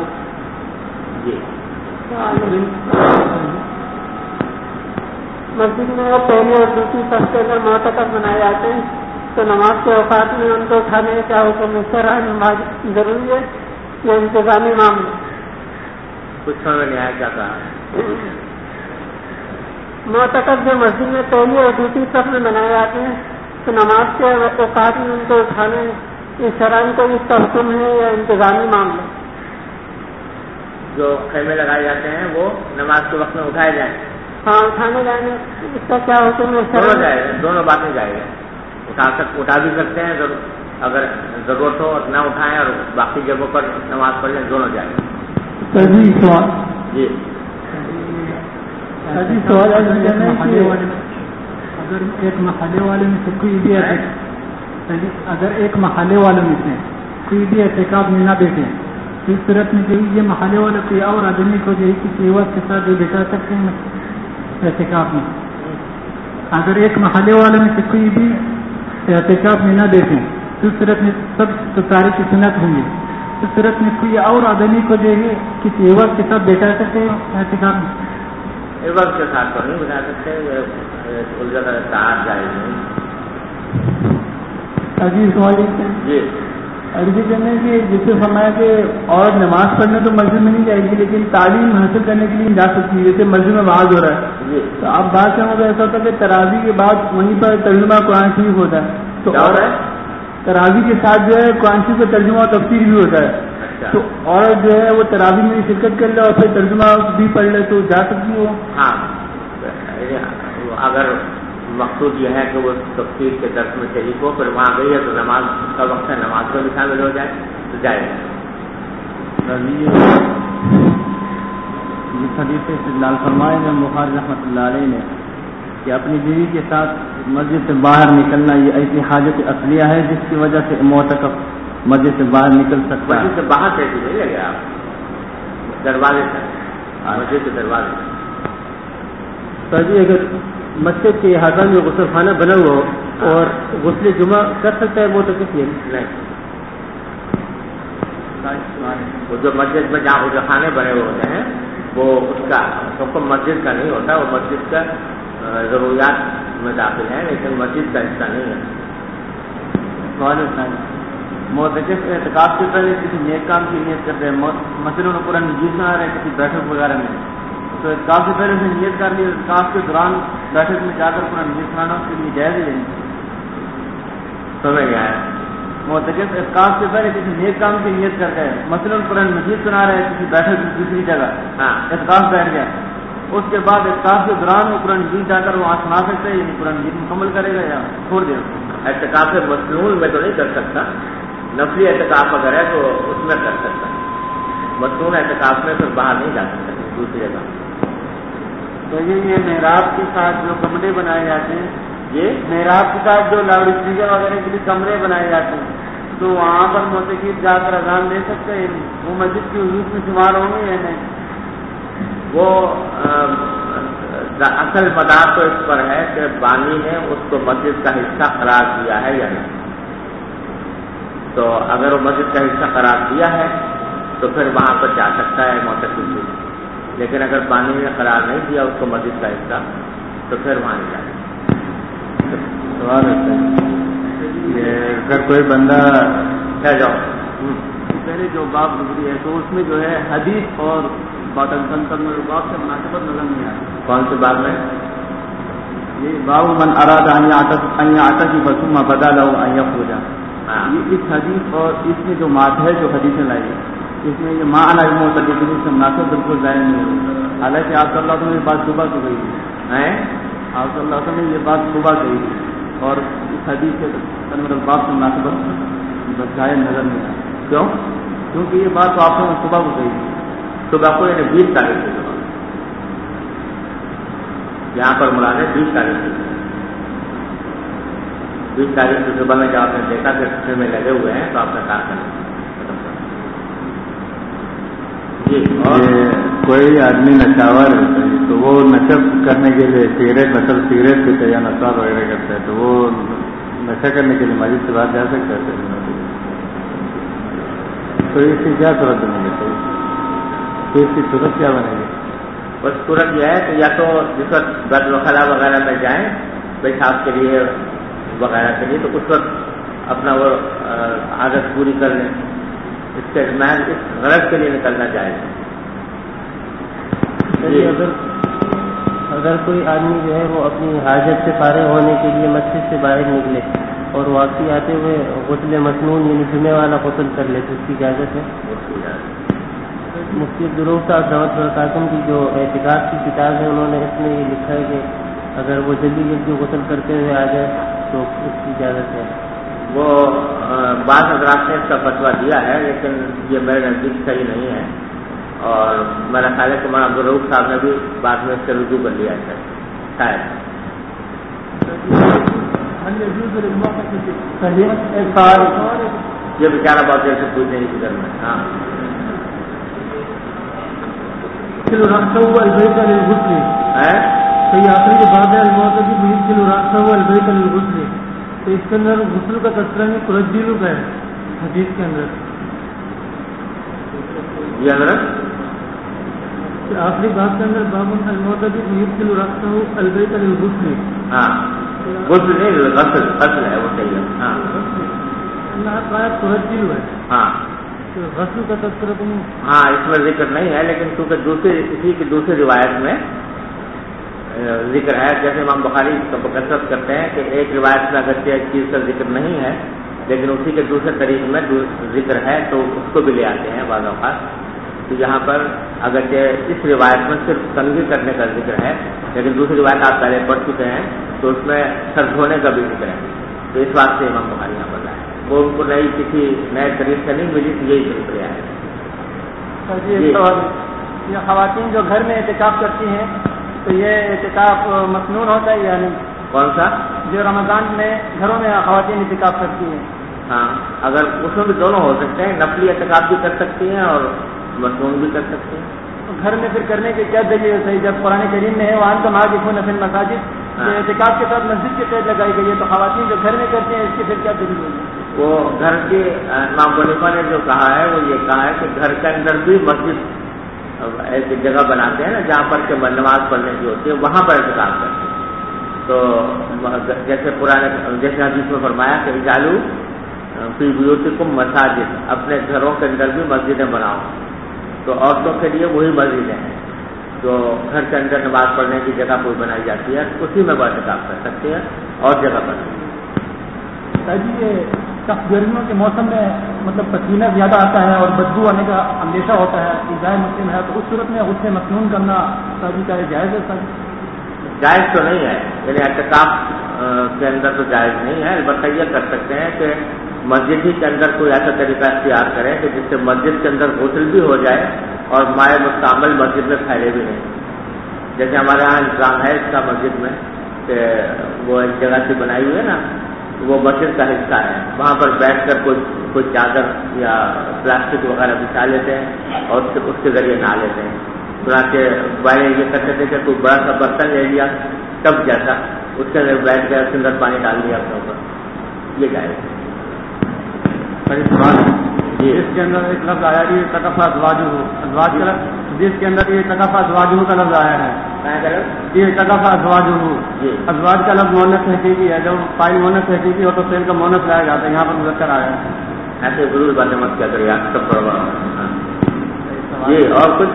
مسجد میں وہ پہلی اور دوسری صف کے اندر معتکف بنائے جاتے ہیں تو نماز کے اوقات میں ان کو کھانے کا حکم اس طرح ضروری ہے یہ انتظامی معاملہ. کچھ سمجھ میں نہیں آیا کیا کہا؟ معتکف جو مسجد میں پہلی اور دوسری صف میں بنائے جاتے ہیں تو نماز کے اوقات میں ان کو اٹھانے اس شرائن کو اس کا حکم ہے یا انتظامی معاملہ؟ جو خیمے لگائے جاتے ہیں وہ نماز کے وقت میں اٹھائے جائیں؟ ہاں اٹھانے جانے اس کا کیا حکم ہے؟ دونوں باتیں جائیں گے. اٹھا بھی سکتے ہیں اگر ضرورت ہو اور نہ اٹھائیں, اور باقی جگہوں پر نماز پڑھ لیں, دونوں جائیں گے. جی سوال اگر ایک محلے والے میں سے کوئی بھی اگر ایک محلے والوں میں سے کوئی بھی احتکاب میں نہ بیٹھے تو اس صورت میں یہ محلے والے کوئی اور آدمی کو جو کسی عوض کے ساتھ بٹھا سکتے ہیں احتکاب میں؟ اگر ایک محلے والے میں سے کوئی بھی احتکاب میں نہ بیٹھے تو اس صورت میں سب تو ساری کی سنت ہوں گی, اس صورت میں کوئی اور آدمی کو جو ہے کسی عوض کے ساتھ بیٹھا سکتے ہیں احتکاب میں؟ عوض کے ساتھ تو نہیں بتا سکتے, الجھا کر ساتھ جائے گی. جی عرضی کرنے کی جسے فرمایا کہ اور نماز پڑھنے تو مسجد میں نہیں جائے گی لیکن تعلیم حاصل کرنے کے لیے جا سکتی ہے, جیسے مسجد میں وعظ ہو رہا ہے تو آپ بات کریں تو ایسا ہوتا ہے کہ تراویح کے بعد وہیں پر ترجمہ قرآن شریف ہوتا ہے, تو تراویح کے ساتھ جو ہے قرآن شریف کا ترجمہ اور تفسیر بھی ہوتا ہے, تو اور جو ہے وہ تراویح میں شرکت کر لے اور پھر ترجمہ بھی پڑھ لے تو جا سکتی ہو؟ ہاں, اگر مقصود یہ ہے کہ وہ تفسیر کے درس میں شریک ہو, پھر وہاں گئی ہے تو نماز کا وقت ہے, نماز کو بھی شامل ہو جائے تو جائے گا. اس حدیث سے استدلال فرمائے جب بخاری رحمۃ اللہ علیہ نے کہ اپنی بیوی کے ساتھ مسجد سے باہر نکلنا یہ ایسی حاجت اصلیہ ہے جس کی وجہ سے معتکف مسجد سے باہر نکل سکتا ہے. مسجد سے باہر سے نہیں لے گا, آپ دروازے سے, مسجد کے دروازے سے. تو جی اگر مسجد کے احاطہ میں غسل خانہ بنا ہوا ہو اور غسل جمعہ کر سکتا ہے معتکف؟ نہیں, وہ جو مسجد میں جہاں غسل خانے بنے ہوئے ہوتے ہیں وہ اس کا حکم مسجد کا نہیں ہوتا, وہ مسجد کا ضروریات میں داخل ہے لیکن مسجد کا حصہ نہیں ہے. معتکف اعتکاف سے پہلے کسی نیک کام کی نیت کرتے ہیں, مثلاً قرآن مجید نہ آ رہے کسی بیٹھک وغیرہ میں, تو اعتکاف سے پہلے سے نیت کر لی, اعتکاف کے دوران بیٹھک میں جا کر قرآن مجید سنانا اس کے لیے جائز ہے؟ سمجھ گیا ہے. معتکف اعتکاف سے پہلے کسی نیک کام کی نیت کرتا ہے, مثلاً قرآن مجید سنا رہے کسی بیٹھک دوسری جگہ اعتکاف بیٹھ گیا, اس کے بعد اعتکاف کے دوران وہ قرآن مجید جا کر وہاں سنا سکتے ہیں, یعنی قرآن مجید مکمل کرے گا یا چھوڑ دے گا؟ اعتکاف مصنون میں تو نہیں کر سکتا, نفلی اعتکاف اگر ہے تو اس میں کر سکتا, مصنون اعتکاف میں پھر باہر نہیں جا سکتا دوسری جگہ. تو یہ محراب کے ساتھ جو کمرے بنائے جاتے ہیں, یہ محراب کے ساتھ جو لاؤڈ اسپیکر وغیرہ کے لیے کمرے بنائے جاتے ہیں, تو وہاں پر موسیقی جا کر اذان دے سکتے ہیں, وہ مسجد کی حدود میں شمار ہوں گے یا نہیں؟ وہ اصل مدار تو اس پر ہے کہ بانی نے اس کو مسجد کا حصہ قرار دیا ہے یا نہیں. تو اگر وہ مسجد کا حصہ قرار دیا ہے تو پھر وہاں پر جا سکتا ہے معتکف بھی, لیکن اگر بانی نے قرار نہیں دیا اس کو مسجد کا حصہ تو پھر وہاں نہیں جائے. سوال ہے اگر کوئی بندہ پہلے جو باب گزری ہے تو اس میں جو ہے حدیث اور باب سے مناسبت نظر نہیں آتی. کون سی بات میں؟ یہ باب من اراد ان یعتکف ثم بدا له ان یخرج, یہ اس حدیث اور اس میں جو مات ہے جو حدیثیں لائی ہے اس میں یہ معنی معتکف سے مناسب بالکل ظاہر نہیں ہے. حالانکہ آپ صلی اللہ علیہ وسلم نے یہ بات صبح کو کہی تھی, آپ صلی اللہ علیہ وسلم نے یہ بات صبح کہی تھی, اور اس حدیث کے باب سے مناسبت ظاہر نظر نہیں آئی. کیوں؟ کیونکہ یہ بات تو آپ نے صبح کو کہی تھی. صبح کو 20 تاریخ سے یہاں پر ملانے 20 تاریخ سے 20 تاریخ سے صبح میں جب آپ نے دیکھا کہ سفر میں لگے ہوئے ہیں تو آپ نے کہا کرنا. جی, اور کوئی آدمی نشاور ہے تو وہ نشب کرنے کے لیے سگریٹ پیتے یا نشہ وغیرہ کرتا ہے, تو وہ نشہ کرنے کے لیے مسجد سے باہر جا سکتا ہے, تو اس کی کیا صورت بنے گی؟ تو اس کی صورت کیا بنے گی؟ بس صورت یہ ہے کہ یا تو جس وقت بیت الخلاء وغیرہ میں جائیں پیشاب کے لیے وغیرہ کے لیے, تو اس وقت اپنا وہ عادت پوری کر لیں, اس کے محض اس غرض کے لیے نکلنا چاہیے. اگر کوئی آدمی جو ہے وہ اپنی حاجت سے فارغ ہونے کے لیے مسجد سے باہر نکلے اور واپسی آتے ہوئے غسل مسنون یعنی جمعے والا غسل کر لے تو اس کی اجازت ہے؟ مفتی عبدالرؤف صاحب دعوت برکاتم کی جو اعتکاف کی کتاب ہے انہوں نے اس میں یہ لکھا ہے کہ اگر وہ جلدی جلدی غسل کرتے ہوئے آ جائے تو اس کی اجازت ہے۔ وہ بعض حضرات نے اس کا فتویٰ دیا ہے لیکن یہ میرے نزدیک صحیح نہیں ہے، اور میرا خیال ہے کہ مولانا عبدالرؤف صاحب نے بھی بعد میں اس سے رجوع کر لیا ہے شاید۔ یہ بیچارہ بہت دیر سے پوچھنے کی فکر میں۔ ہاں تو اس کے اندر غسل کا تذکرہ میں ترجیل کا ہے حدیث کے اندر، یہ حضرت آخری بات کے اندر باب المعتدی یدخل رأسه البیت للغسل۔ ہاں غسل نہیں غسل ہے وہ صحیح ہے۔ ہاں ترجیل ہے، ہاں غسل کا تذکرہ تم ہاں اس میں ذکر نہیں ہے، لیکن چونکہ اسی کی دوسری روایت میں ذکر ہے، جیسے امام بخاری کثرت کرتے ہیں کہ ایک روایت میں اگرچہ ایک چیز کا ذکر نہیں ہے لیکن اسی کے دوسرے طریقے میں ذکر ہے تو اس کو بھی لے آتے ہیں بعض اوقات۔ تو یہاں پر اگرچہ اس روایت میں صرف کنگھی کرنے کا ذکر ہے لیکن دوسری روایت آپ پہلے پڑھ چکے ہیں تو اس میں سر دھونے کا بھی ذکر ہے، تو اس بات سے امام بخاری یہاں پر لائے، وہ ان کو نئی کسی نئے طریقے سے نہیں ملی، یہی طریقے لے آئے۔ یہ خواتین جو گھر میں اعتکاف کرتی ہیں تو یہ اعتکاف مسنون ہوتا ہے یا نہیں؟ کون سا؟ جو رمضان میں گھروں میں خواتین اعتکاف کرتی ہیں۔ ہاں اگر اس میں بھی دونوں ہو سکتے ہیں، نفلی اعتکاف بھی کر سکتی ہیں اور مسنون بھی کر سکتے ہیں۔ گھر میں پھر کرنے کی کیا دلیل ہے صحیح؟ جب قرآن کریم میں ہے وہاں تو ماجفون فی المساجد، اعتکاف کے ساتھ مسجد کی قید لگائی گئی ہے، تو خواتین جو گھر میں کرتی ہیں اس کی پھر کیا دلیل ہوگی؟ وہ گھر کے امام حنیفہ نے جو کہا ہے وہ یہ کہا ہے کہ گھر کے اندر بھی مسجد ایک جگہ بناتے ہیں نا جہاں پر کہ نماز پڑھنے کی ہوتی ہے، وہاں پر اعتکاف کرتے ہیں۔ تو جیسے جیسے حدیث میں فرمایا کہ اجعلوا فی بیوتکم مساجد، اپنے گھروں کے اندر بھی مسجدیں بناؤ، تو عورتوں کے لیے وہی مسجدیں ہیں جو گھر کے اندر نماز پڑھنے کی جگہ کوئی بنائی جاتی ہے، اسی میں وہ اعتکاف کر سکتے ہیں اور جگہ پر نہیں۔ جی یہ سخت گرمیوں کے موسم میں مطلب پسینہ زیادہ آتا ہے اور بدبو آنے کا اندیشہ ہوتا ہے، ایذائے مسلم ہے، تو اس صورت میں غسل مسنون کرنا سادی کا جائز ہے؟ سر جائز تو نہیں ہے، یعنی اعتکاف کے اندر تو جائز نہیں ہے، البتہ یہ کر سکتے ہیں کہ مسجد ہی کے اندر کوئی ایسا طریقہ اختیار کریں کہ جس سے مسجد کے اندر غسل بھی ہو جائے اور مائع مستعمل مسجد میں پھیلے بھی نہیں۔ جیسے ہمارے یہاں انتظام ہے اس کا مسجد میں کہ وہ ایک جگہ سے بنائی ہوئی ہے نا، وہ مسجد کا حصہ ہے، وہاں پر بیٹھ کر کوئی چادر یا پلاسٹک وغیرہ بچھا لیتے ہیں اور اس کے ذریعے نہا لیتے ہیں۔ چنانچہ پہلے یہ کرتے تھے کہ کوئی بڑا سا برتن لے لیا ٹب جیسا، اس کے اندر بیٹھ کر اس کے اندر پانی ڈال دیا اپنے اوپر، یہ جائے۔ جس کے اندر ایک لفظ آیا کہ تکفا ازواجہ، ازواج کا لفظ جس کے اندر یہ تکفا ازواجہ کا لفظ آیا ہے، یہ تکفا ازواجہ ازواج کا لفظ مؤنث حقیقی ہے، جب فاعل مؤنث حقیقی ہو تو فعل کا مؤنث لایا جاتا ہے، یہاں پر مذکر آیا ہے۔ ایسے ضرور باتیں مت کیا کریے آپ سب پر جی۔ اور کچھ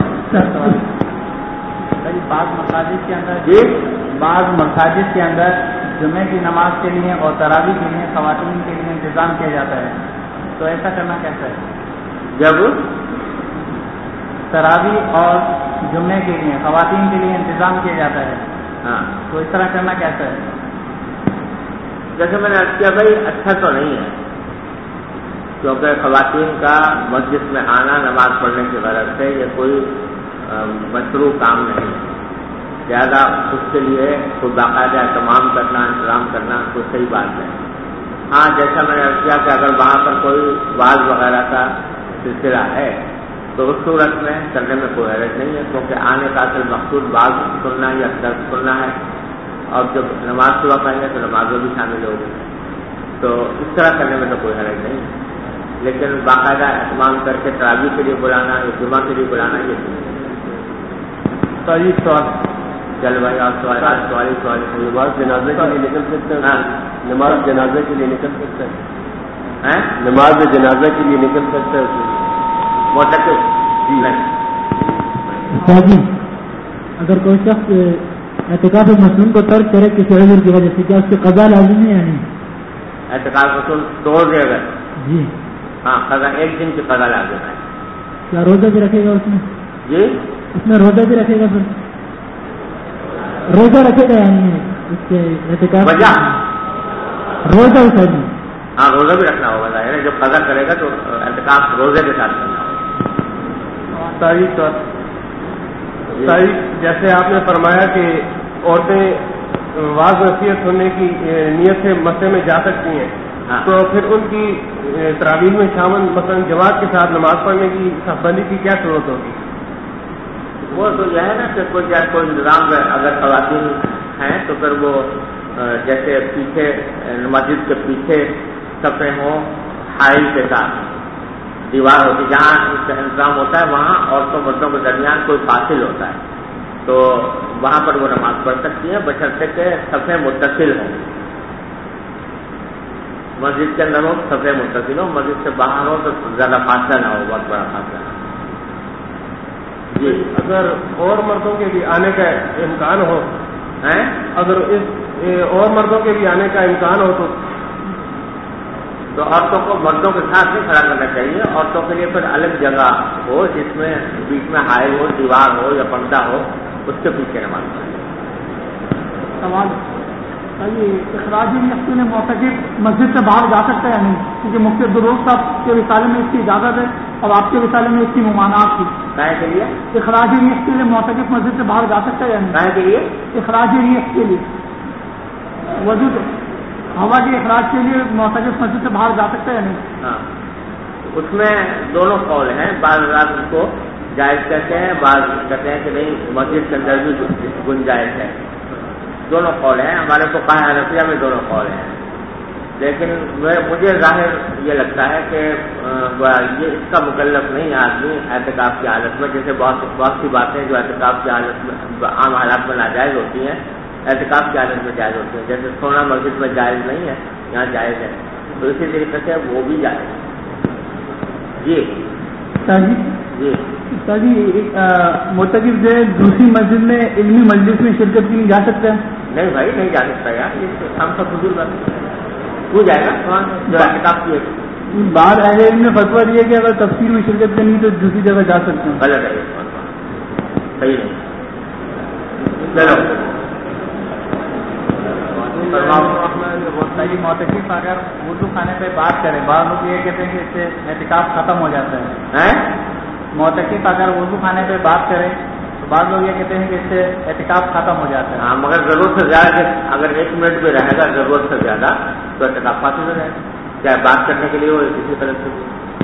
بعض مساجد کے اندر بعض مساجد کے اندر جمعے کی نماز کے لیے اور تراویح کے لیے خواتین کے لیے انتظام کیا جاتا ہے، تو ایسا کرنا کیسا ہے؟ جب تراویح اور جمعے کے لیے خواتین کے لیے انتظام کیا جاتا ہے، ہاں تو اس طرح کرنا کیسا ہے؟ جیسے میں نے عرض کیا بھائی اچھا تو نہیں ہے، کیونکہ خواتین کا مسجد میں آنا نماز پڑھنے کی غرض سے یہ کوئی مشروع کام نہیں ہے، زیادہ اس کے لیے کوئی باقاعدہ اہتمام کرنا انتظام کرنا کوئی صحیح بات نہیں۔ ہاں جیسا میں نے عرض کیا کہ اگر وہاں پر کوئی وعظ وغیرہ کا سلسلہ ہے تو اس صورت میں کرنے میں کوئی حرج نہیں ہے، کیونکہ آنے کا اصل مقصود وعظ سننا یا درس سننا ہے، اور جب نماز صبح پڑھیں گے تو نماز میں بھی شامل ہوگی، تو اس طرح کرنے میں تو کوئی حرج نہیں ہے، لیکن باقاعدہ اہتمام کر کے تراویح کے لیے بلانا یا جمعہ کے لیے بلانا یہ صحیح سوال۔ چل بھائی آپ سوال نماز جنازے کے لیے نکل سکتے ہیں، نماز جنازے کے لیے نکل سکتے ہیں، نماز جنازے کے لیے نکل سکتے ہیں موٹر جی اگر کوئی شخص اعتکاف مصنون کو ترک کرے کسی عذر کی وجہ سے کیا اس کی قضا لازم ہے یا نہیں؟ اعتکاف مصنون توڑ دے اگر جی ہاں قضا 1 دن کی قضا لازم ہے. کیا روزہ بھی رکھے گا اس میں؟ جی اس میں روزہ بھی رکھے گا؟ پھر روزہ رکھے گا یعنی اس کے اعتکاف وجہ روزہ اٹھا دیں. ہاں روزہ بھی رکھنا ہوگا ظاہر ہے. جب قضا کرے گا تو اعتکاف روزے کے ساتھ کرنا ہوگا. جیسے آپ نے فرمایا کہ عورتیں واضح نصیحت ہونے کی نیت سے مسجد میں جا سکتی ہیں تو پھر ان کی تراویح میں شامل مثلا جماعت کے ساتھ نماز پڑھنے کی بندی کی کیا ضرورت ہوگی؟ وہ تو یہ ہے نا کہ کوئی انتظام اگر خواتین ہیں تو پھر وہ جیسے پیچھے مسجد کے پیچھے صفیں ہوں حائل کے ساتھ دیوار ہوتی جہاں اس کا انتظام ہوتا ہے وہاں عورتوں مردوں کے درمیان کوئی فاصل ہوتا ہے تو وہاں پر وہ نماز پڑھ سکتی ہیں بشرطے کہ صفیں متصل ہوں. مسجد کے اندر ہو صفیں متصل ہو, مسجد سے باہر ہو تو زیادہ فاصلہ نہ ہو, بہت بڑا فاصلہ نہ ہو. جی اگر اور مردوں کے بھی آنے کا امکان ہو اگر اس اور مردوں کے بھی آنے کا امکان ہو تو عورتوں کو مردوں کے ساتھ نہیں کھڑا کرنا چاہیے. عورتوں کے لیے پھر الگ جگہ ہو جس میں بیچ میں حائل ہو, دیوار ہو یا پردہ ہو, اس کے پیچھے نماز پڑھیں. سوال اخراجی نقطے میں معتکف مسجد سے باہر جا سکتا ہے یا نہیں؟ کیونکہ مفتی عبدالروف صاحب کے رسالے میں اس کی اجازت ہے اور آپ کے رسالے میں اس کی ممانعات تھی. کہنے کے لیے اخراجی نیت کے لیے معتکف مسجد سے باہر جا سکتا ہے یا نہیں؟ کہنے کے لیے اخراجی نیت کے لیے وجود ہوا کے اخراج کے لیے معتکف مسجد سے باہر جا سکتا ہے یا نہیں؟ ہاں اس میں دونوں قول ہیں. بعض رات اس کو جائز کہتے ہیں, بعض کہتے ہیں کہ نہیں مسجد کے اندر بھی گنجائش ہے. دونوں قول ہیں. ہمارے کو کہا حنفیہ میں دونوں قول ہیں. لیکن مجھے ظاہر یہ لگتا ہے کہ یہ اس کا مکلف نہیں آدمی اعتکاف کی حالت میں, جیسے بہت سی باتیں جو اعتکاف کی حالت میں عام حالات میں ناجائز ہوتی ہیں اعتکاف کی حالت میں جائز ہوتی ہیں. جیسے سونا مسجد میں جائز نہیں ہے, یہاں جائز ہے, تو اسی طریقے سے وہ بھی جائز ہے. جی جی معتکف جو ہے دوسری مسجد میں علمی مجلس میں شرکت کی جا سکتا ہے؟ نہیں بھائی نہیں جا سکتا یار, یہ ہم سب فضول بات وہ جائے گا جو اعتکاف کی. بعد اہل علم نے فتویٰ دیا کہ اگر تفسیر میں شرکت کرنی تو دوسری جگہ جا سکتے ہیں. غلط ہے یہ صحیح نہیں. چلو معتکف اگر اردو کھانے پہ بات کریں, بعض لوگ یہ کہتے ہیں کہ اس سے اعتکاف ختم ہو جاتا ہے. معتکف اگر اردو کھانے پہ بات کریں تو بعض لوگ یہ کہتے ہیں کہ اس سے اعتکاف ختم ہو جاتا ہے. ہاں مگر ضرورت سے زیادہ اگر 1 منٹ بھی رہے گا ضرورت سے زیادہ تو اعتکاف حاصل ہو جائے گا, چاہے بات کرنے کے لیے ہو کسی طرح سے.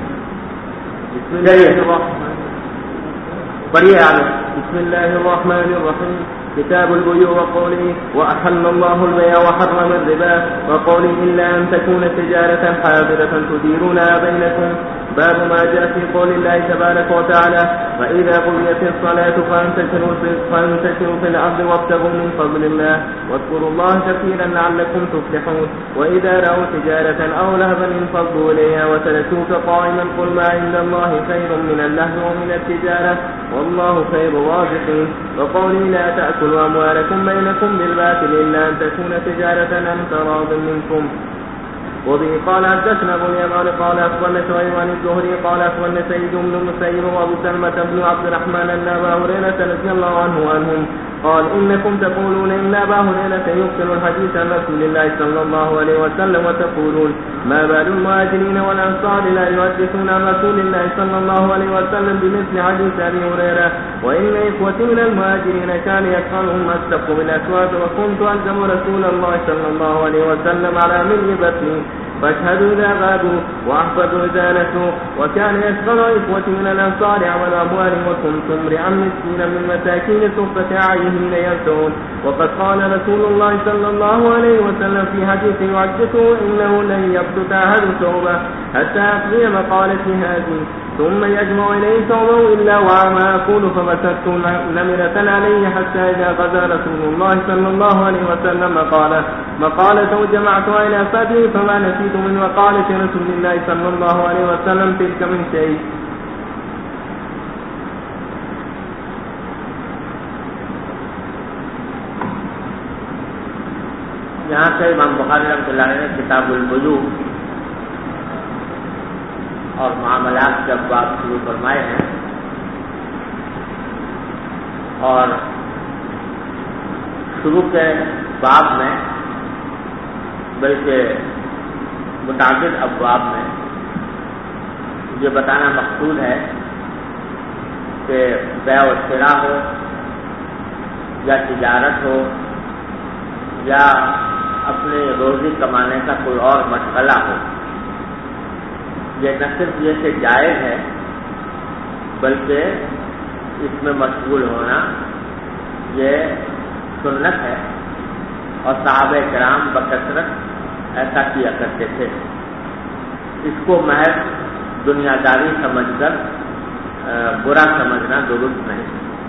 پڑھیے آگے. بسم اللہ الرحمن الرحیم. كتاب البيوع وقوله وأحل الله البيع وحرم الربا وقوله إلا أن تكون تجارة حاضرة تديرونها بينكم. باب ما جاء في قول الله تبارك وتعالى وإذا قضيت الصلاة فانتشروا في الأرض وابتغوا من فضل الله واذكروا الله كثيرا لعلكم تفلحون. وإذا رأوا تجارة أو لهوا انفضوا إليها وتركوك قائما قل ما عند الله خير من اللهو ومن التجارة والله خير الرازقين. وقوله لا تأكلوا أموالكم بينكم بالباطل إلا أن تكون تجارة عن تراض منكم. وبه قال حدثنا ابو اليمان قال اخبرنا شعيب عن الزهري قال اخبرنا سيد بن المسيب وابو سلمة بن عبد الرحمن ان ابا هريرة رضي الله عنه عنهم قال انكم تقولون ان ابا هريرة يكثر الحديث عن رسول الله صلى الله عليه وسلم وتقولون ما بال المهاجرين والانصار لا يحدثون عن رسول الله صلى الله عليه وسلم بمثل حديث ابي هريرة. وان اخوتي من المهاجرين كان يقرهم اصدق بالاسواق وكنت الزم رسول الله صلى الله عليه وسلم على ملء بطني فاشهدوا إذا غابوا واحفظوا إذا نسوا. وكان يسخر إخوتي من الأنصار عمل أموالهم وكنت امرئا مسكينا من مساكين صفة أعينهم ينسون. وقد قال رسول الله صلى الله عليه وسلم في حديث يحدثه إنه لن يبسط أحد ثوبه حتى يقضي مقالتي هذه ثم يجمع إليه ثوبه إلا وما أقول فبسطت نمرة عليه حتى إذا غزا رسول الله صلى الله عليه وسلم مقالته جمعتها إلى صدري فما نسيت من مقالة رسول الله صلى الله عليه وسلم تلك من شيء. یہاں سے امام بخاری رحمۃ اللہ علیہ نے کتاب البیوع اور معاملات کے ابواب شروع فرمائے ہیں، اور شروع کے باب میں بلکہ متعدد ابواب میں یہ بتانا مقصود ہے کہ بیع و شراء ہو یا تجارت ہو یا اپنے روزی کمانے کا کوئی اور مشغلہ ہو، یہ نہ صرف یہ کہ جائز ہے بلکہ اس میں مشغول ہونا یہ سنت ہے، اور صحابہ کرام بکثرت ایسا کیا کرتے تھے۔ اس کو محض دنیا داری سمجھ کر برا سمجھنا درست نہیں،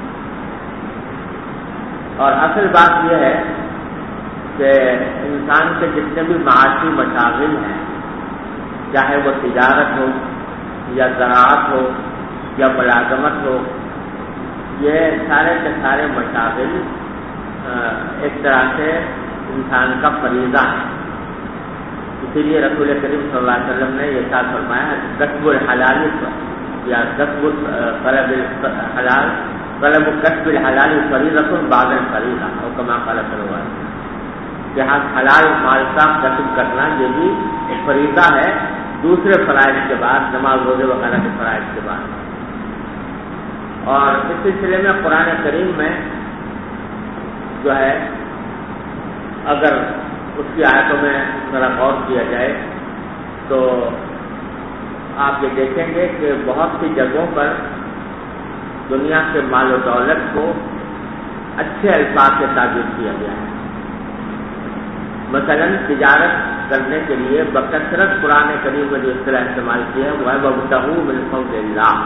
اور اصل بات یہ ہے کہ انسان کے جتنے بھی معاشی مشاغل ہیں، چاہے وہ تجارت ہو یا زراعت ہو یا ملازمت ہو، یہ سارے کے سارے مشاغل ایک طرح سے انسان کا فریضہ ہے۔ اسی لیے رسول کریم صلی اللہ علیہ وسلم نے یہ ارشاد فرمایا، کسب الحلال یا کسب طلب الحلال طلب کسب الحلال فریضۃ بعد الفریضہ، اور کما قال صلی اللہ علیہ وسلم کہ حلال مال کا کسب کرنا یہ بھی ایک فریضہ ہے دوسرے فرائض کے بعد، نماز روزے وغیرہ کے فرائض کے بعد۔ اور اس سلسلے میں قرآن کریم میں جو ہے اگر اس کی آیتوں میں ذرا غور کیا جائے تو آپ یہ دیکھیں گے کہ بہت سی جگہوں پر دنیا کے مال و دولت کو اچھے الفاظ سے تعبیر کیا گیا ہے۔ مثلا تجارت کرنے کے لیے بکثرت قرآن کریم میں جو اصطلاح استعمال کی ہے وہ ہے وابتغوا من فضل اللہ،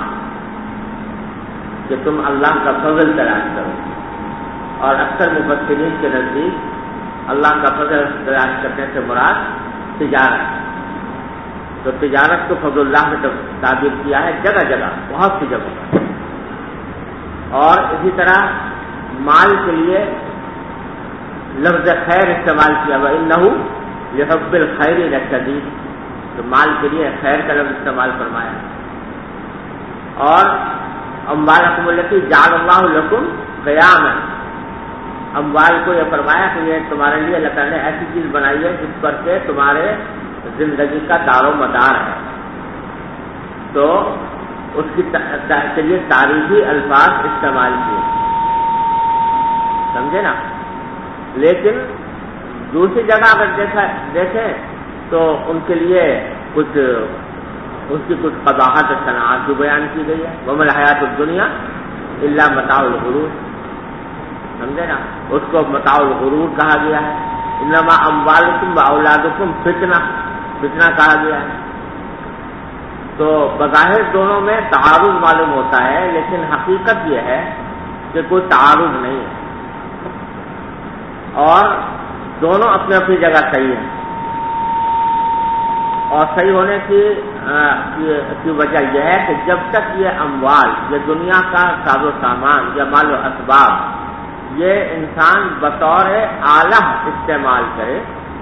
کہ تم اللہ کا فضل تلاش کرو، اور اکثر مفسرین کے نزدیک اللہ کا فضل تلاش کرنے سے مراد تجارت، تو تجارت کو فضل اللہ میں تعبیر کیا ہے جگہ جگہ، بہت سی جگہوں پر۔ اور اسی طرح مال کے لیے لفظ خیر استعمال کیا، وَإِنَّهُ لِحُبِّ الْخَيْرِ لَشَدِيدٌ، تو مال کے لیے خیر کا لفظ استعمال فرمایا۔ اور اموالکم التی جعل اللہ لکم قیاما، اموال کو یہ فرمایا کہ یہ تمہارے لیے اللہ تعالیٰ نے ایسی چیز بنائی ہے جس پر کہ تمہارے زندگی کا دار و مدار ہے، تو اس کے لیے تاریخی الفاظ استعمال کیے، سمجھے نا۔ لیکن دوسری جگہ اگر دیکھیں تو ان کے لیے کچھ اس کی کچھ قباحت و صنعات بھی بیان کی گئی ہے، وَمَا الْحَيَاةُ الدُّنْيَا إِلَّا مَتَاعُ الْغُرُورِ، سمجھے نا، اس کو متاع الغرور کہا گیا ہے۔ انما اموالکم واولادکم فتنہ کہا گیا ہے۔ تو بظاہر دونوں میں تعارض معلوم ہوتا ہے، لیکن حقیقت یہ ہے کہ کوئی تعارض نہیں ہے، اور دونوں اپنی اپنی جگہ صحیح ہیں، اور صحیح ہونے کی وجہ یہ ہے کہ جب تک یہ اموال، یہ دنیا کا ساز و سامان یا مال و اسباب، یہ انسان بطور آلہ استعمال کرے،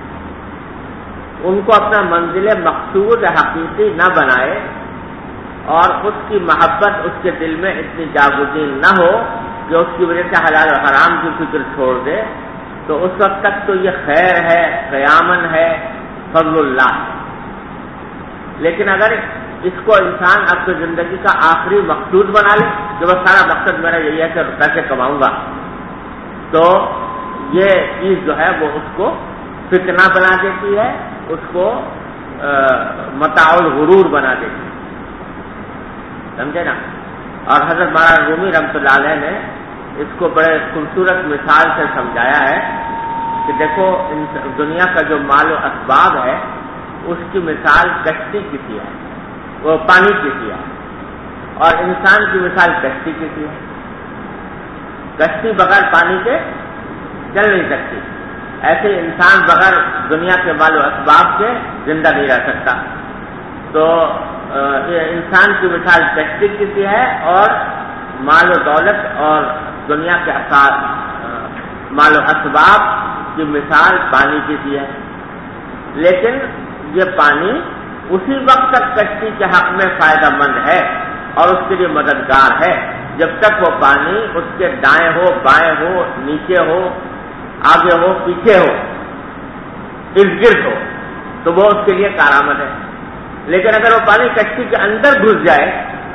ان کو اپنا منزل مقصود حقیقی نہ بنائے، اور اس کی محبت اس کے دل میں اتنی جاگزین نہ ہو کہ اس کی وجہ سے حلال و حرام کی فکر چھوڑ دے، تو اس وقت تک تو یہ خیر ہے، قیامن ہے، فضل اللہ۔ لیکن اگر اس کو انسان اپنی زندگی کا آخری مقصود بنا لے کہ وہ سارا مقصد میرا یہی ہے کہ پیسے کماؤں گا، تو یہ چیز جو ہے وہ اس کو فتنہ بنا دیتی ہے، اس کو متاع الغرور بنا دیتی ہے، سمجھے نا۔ اور حضرت مولانا رومی رحمۃ اللہ علیہ نے اس کو بڑے خوبصورت مثال سے سمجھایا ہے کہ دیکھو دنیا کا جو مال و اسباب ہے اس کی مثال کشتی کی سی ہے، وہ پانی کی سی ہے، اور انسان کی مثال کشتی کی سی ہے۔ کشتی بغیر پانی کے چل نہیں سکتی، ایسے انسان بغیر دنیا کے مال و اسباب کے زندہ نہیں رہ سکتا۔ تو یہ انسان کی مثال کشتی کی سی ہے، اور مال و دولت اور دنیا کے مال و اسباب کی مثال پانی کی سی ہے، لیکن یہ پانی اسی وقت تک کشتی کے حق میں فائدہ مند ہے اور اس کے لیے مددگار ہے جب تک وہ پانی اس کے دائیں ہو، بائیں ہو، نیچے ہو، آگے ہو، پیچھے ہو، ارد گرد ہو، تو وہ اس کے لیے کارآمد ہے۔ لیکن اگر وہ پانی کشتی کے اندر گھس جائے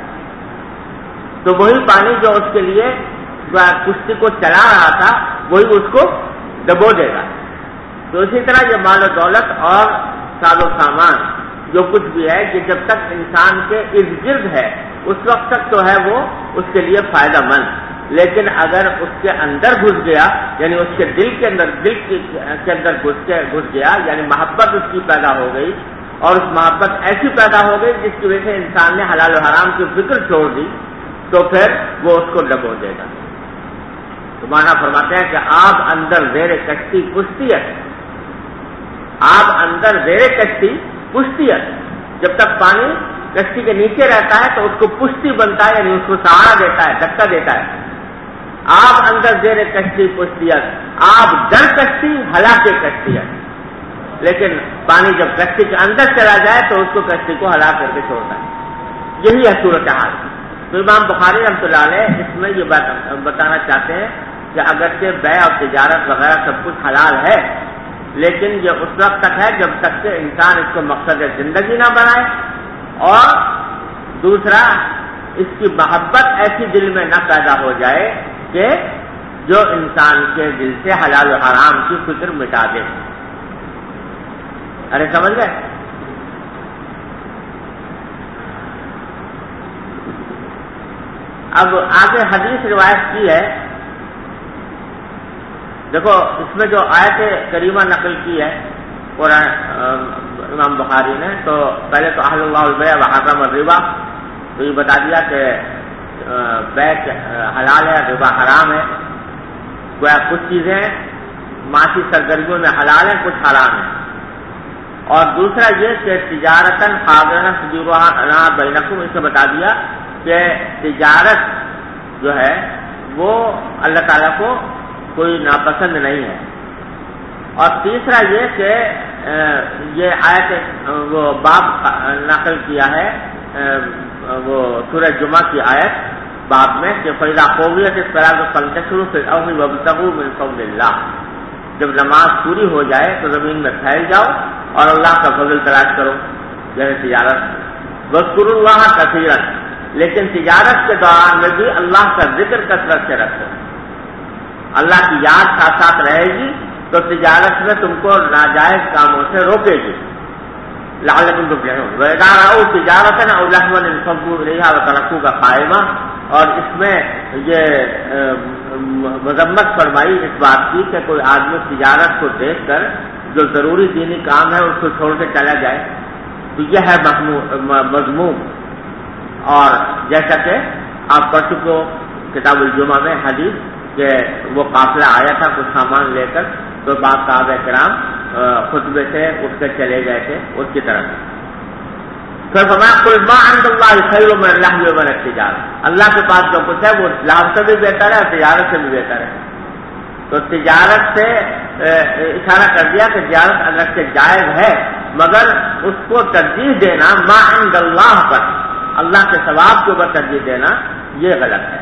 تو وہی پانی جو اس کے لیے کشتی کو چلا رہا تھا وہی اس کو دبو دے گا۔ تو اسی طرح یہ مال و دولت اور ساز و سامان جو کچھ بھی ہے کہ جب تک انسان کے ارد گرد ہے اس وقت تک تو ہے وہ اس کے لیے فائدہ مند، لیکن اگر اس کے اندر گھس گیا، یعنی اس کے دل کے اندر گھس گیا، یعنی محبت اس کی پیدا ہو گئی اور اس محبت ایسی پیدا ہو گئی جس کی وجہ سے انسان نے حلال و حرام کی فکر چھوڑ دی، تو پھر وہ اس کو ڈبو دے گا۔ تو مانا فرماتے ہیں کہ آب اندر زیر کشتی پشتیت، آب اندر زیر کشتی پشتیت، جب تک پانی کشتی کے نیچے رہتا ہے تو اس کو پشتی بنتا ہے، یعنی اس کو سہارا دیتا ہے، دھکا دیتا ہے۔ آب اندر زیر کشتی پشتیت، آب در کشتی ہلاک کشتیت، لیکن پانی جب کشتی کے اندر چلا جائے تو اس کو کشتی کو ہلاک کر کے چھوڑتا ہے۔ یہی ہے صورتحال۔ تو امام بخاری رحمۃ اللہ علیہ اس میں یہ بات بتانا چاہتے ہیں کہ اگرچہ بیع اور تجارت وغیرہ سب کچھ حلال ہے، لیکن یہ اس وقت تک ہے جب تک کہ انسان اس کو مقصد زندگی نہ بنائے، اور دوسرا اس کی محبت ایسی دل میں نہ پیدا ہو جائے کہ جو انسان کے دل سے حلال و حرام کی فکر مٹا دے۔ ارے سمجھ گئے؟ اب آگے حدیث روایت کی ہے، دیکھو اس میں جو آیت کریمہ نقل کی ہے قرآن امام بخاری نے، تو پہلے تو احل اللہ البیع وحرم الربا، تو یہ بتا دیا کہ بیع حلال ہے، ربا حرام ہے۔ گویا کچھ چیزیں معاشی سرگرمیوں میں حلال ہیں، کچھ حرام ہیں۔ اور دوسرا یہ کہ تجارتاً حاضرن تجورها انا بینکم، اسے بتا دیا کہ تجارت جو ہے وہ اللہ تعالیٰ کو کوئی ناپسند نہیں ہے۔ اور تیسرا یہ کہ یہ آیت وہ باب نقل کیا ہے وہ سورہ جمعہ کی آیت باب میں کہ فَإِذَا قُضِيَتِ الصَّلَاةُ فَانتَشِرُوا فِي الْأَرْضِ وَابْتَغُوا مِن فَضْلِ اللَّهِ، جب نماز پوری ہو جائے تو زمین میں پھیل جاؤ اور اللہ کا فضل تلاش کرو، یعنی تجارت۔ وَاذْكُرُوا اللَّهَ كَثِيرًا، لیکن تجارت کے دوران میں بھی اللہ کا ذکر کثرت سے رکھو، اللہ کی یاد ساتھ ساتھ رہے گی تو تجارت میں تم کو ناجائز کاموں سے روکے گی۔ لعلکم تفلحون۔ وَإِذَا رَأَوْا تِجَارَةً أَوْ لَهْوًا انفضوا إِلَيْهَا وَتَرَكُوكَ قَائِمًا، اور اس میں یہ مذمت فرمائی اس بات کی کہ کوئی آدمی تجارت کو دیکھ کر جو ضروری دینی کام ہے اس کو چھوڑ کے چلا جائے، تو یہ ہے مذموم۔ اور جیسا کہ آپ پڑھ چکے ہو کتاب الجمعہ میں حدیث کہ وہ قافلہ آیا تھا کچھ سامان لے کر، تو بعض صحابہ کرام خطبے سے اٹھ کر چلے گئے تھے اس کی طرف۔ پھر فرمایا قل ما عند اللہ خیر من اللہو ومن التجارہ، اللہ کے پاس جو کچھ ہے وہ لہو سے بھی بہتر ہے اور تجارت سے بھی بہتر ہے۔ تو تجارت سے اشارہ کر دیا کہ تجارت اگرچہ جائز ہے مگر اس کو ترجیح دینا ما عند اللہ پر، اللہ کے ثواب کے اوپر ترجیح دینا، یہ غلط ہے۔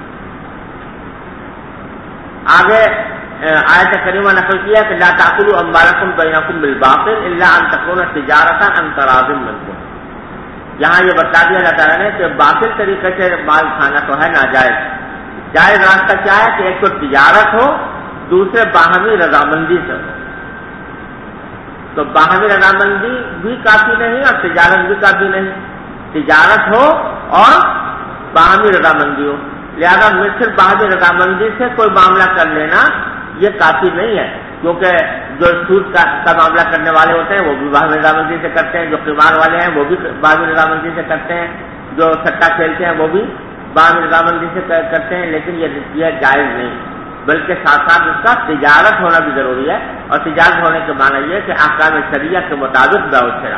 آگے آیت کریمہ نقل کیا کہ لا تأکلوا اموالکم بینکم بالباطل الا ان تکون تجارۃ عن تراض منکم، یہاں یہ بتا دیا اللہ تعالیٰ نے کہ باطل طریقے سے مال کھانا تو ہے ناجائز، جائز راستہ کیا ہے کہ ایک تو تجارت ہو، دوسرے باہمی رضامندی سے ہو۔ تو باہمی رضامندی بھی کافی نہیں اور تجارت بھی کافی نہیں، تجارت ہو اور باہمی رضامندی ہو، لہذا صرف باہمی رضامندی سے کوئی معاملہ کر لینا یہ کافی نہیں ہے، کیونکہ جو سود کا معاملہ کرنے والے ہوتے ہیں وہ بھی باہمی رضامندی سے کرتے ہیں، جو قمار والے ہیں وہ بھی باہمی رضامندی سے کرتے ہیں، جو سٹا کھیلتے ہیں وہ بھی باہمی رضامندی سے کرتے ہیں، لیکن یہ جائز نہیں، بلکہ ساتھ ساتھ اس کا تجارت ہونا بھی ضروری ہے، اور تجارت ہونے کے معنی یہ کہ احکام شریعہ کے مطابق بیع و شراء۔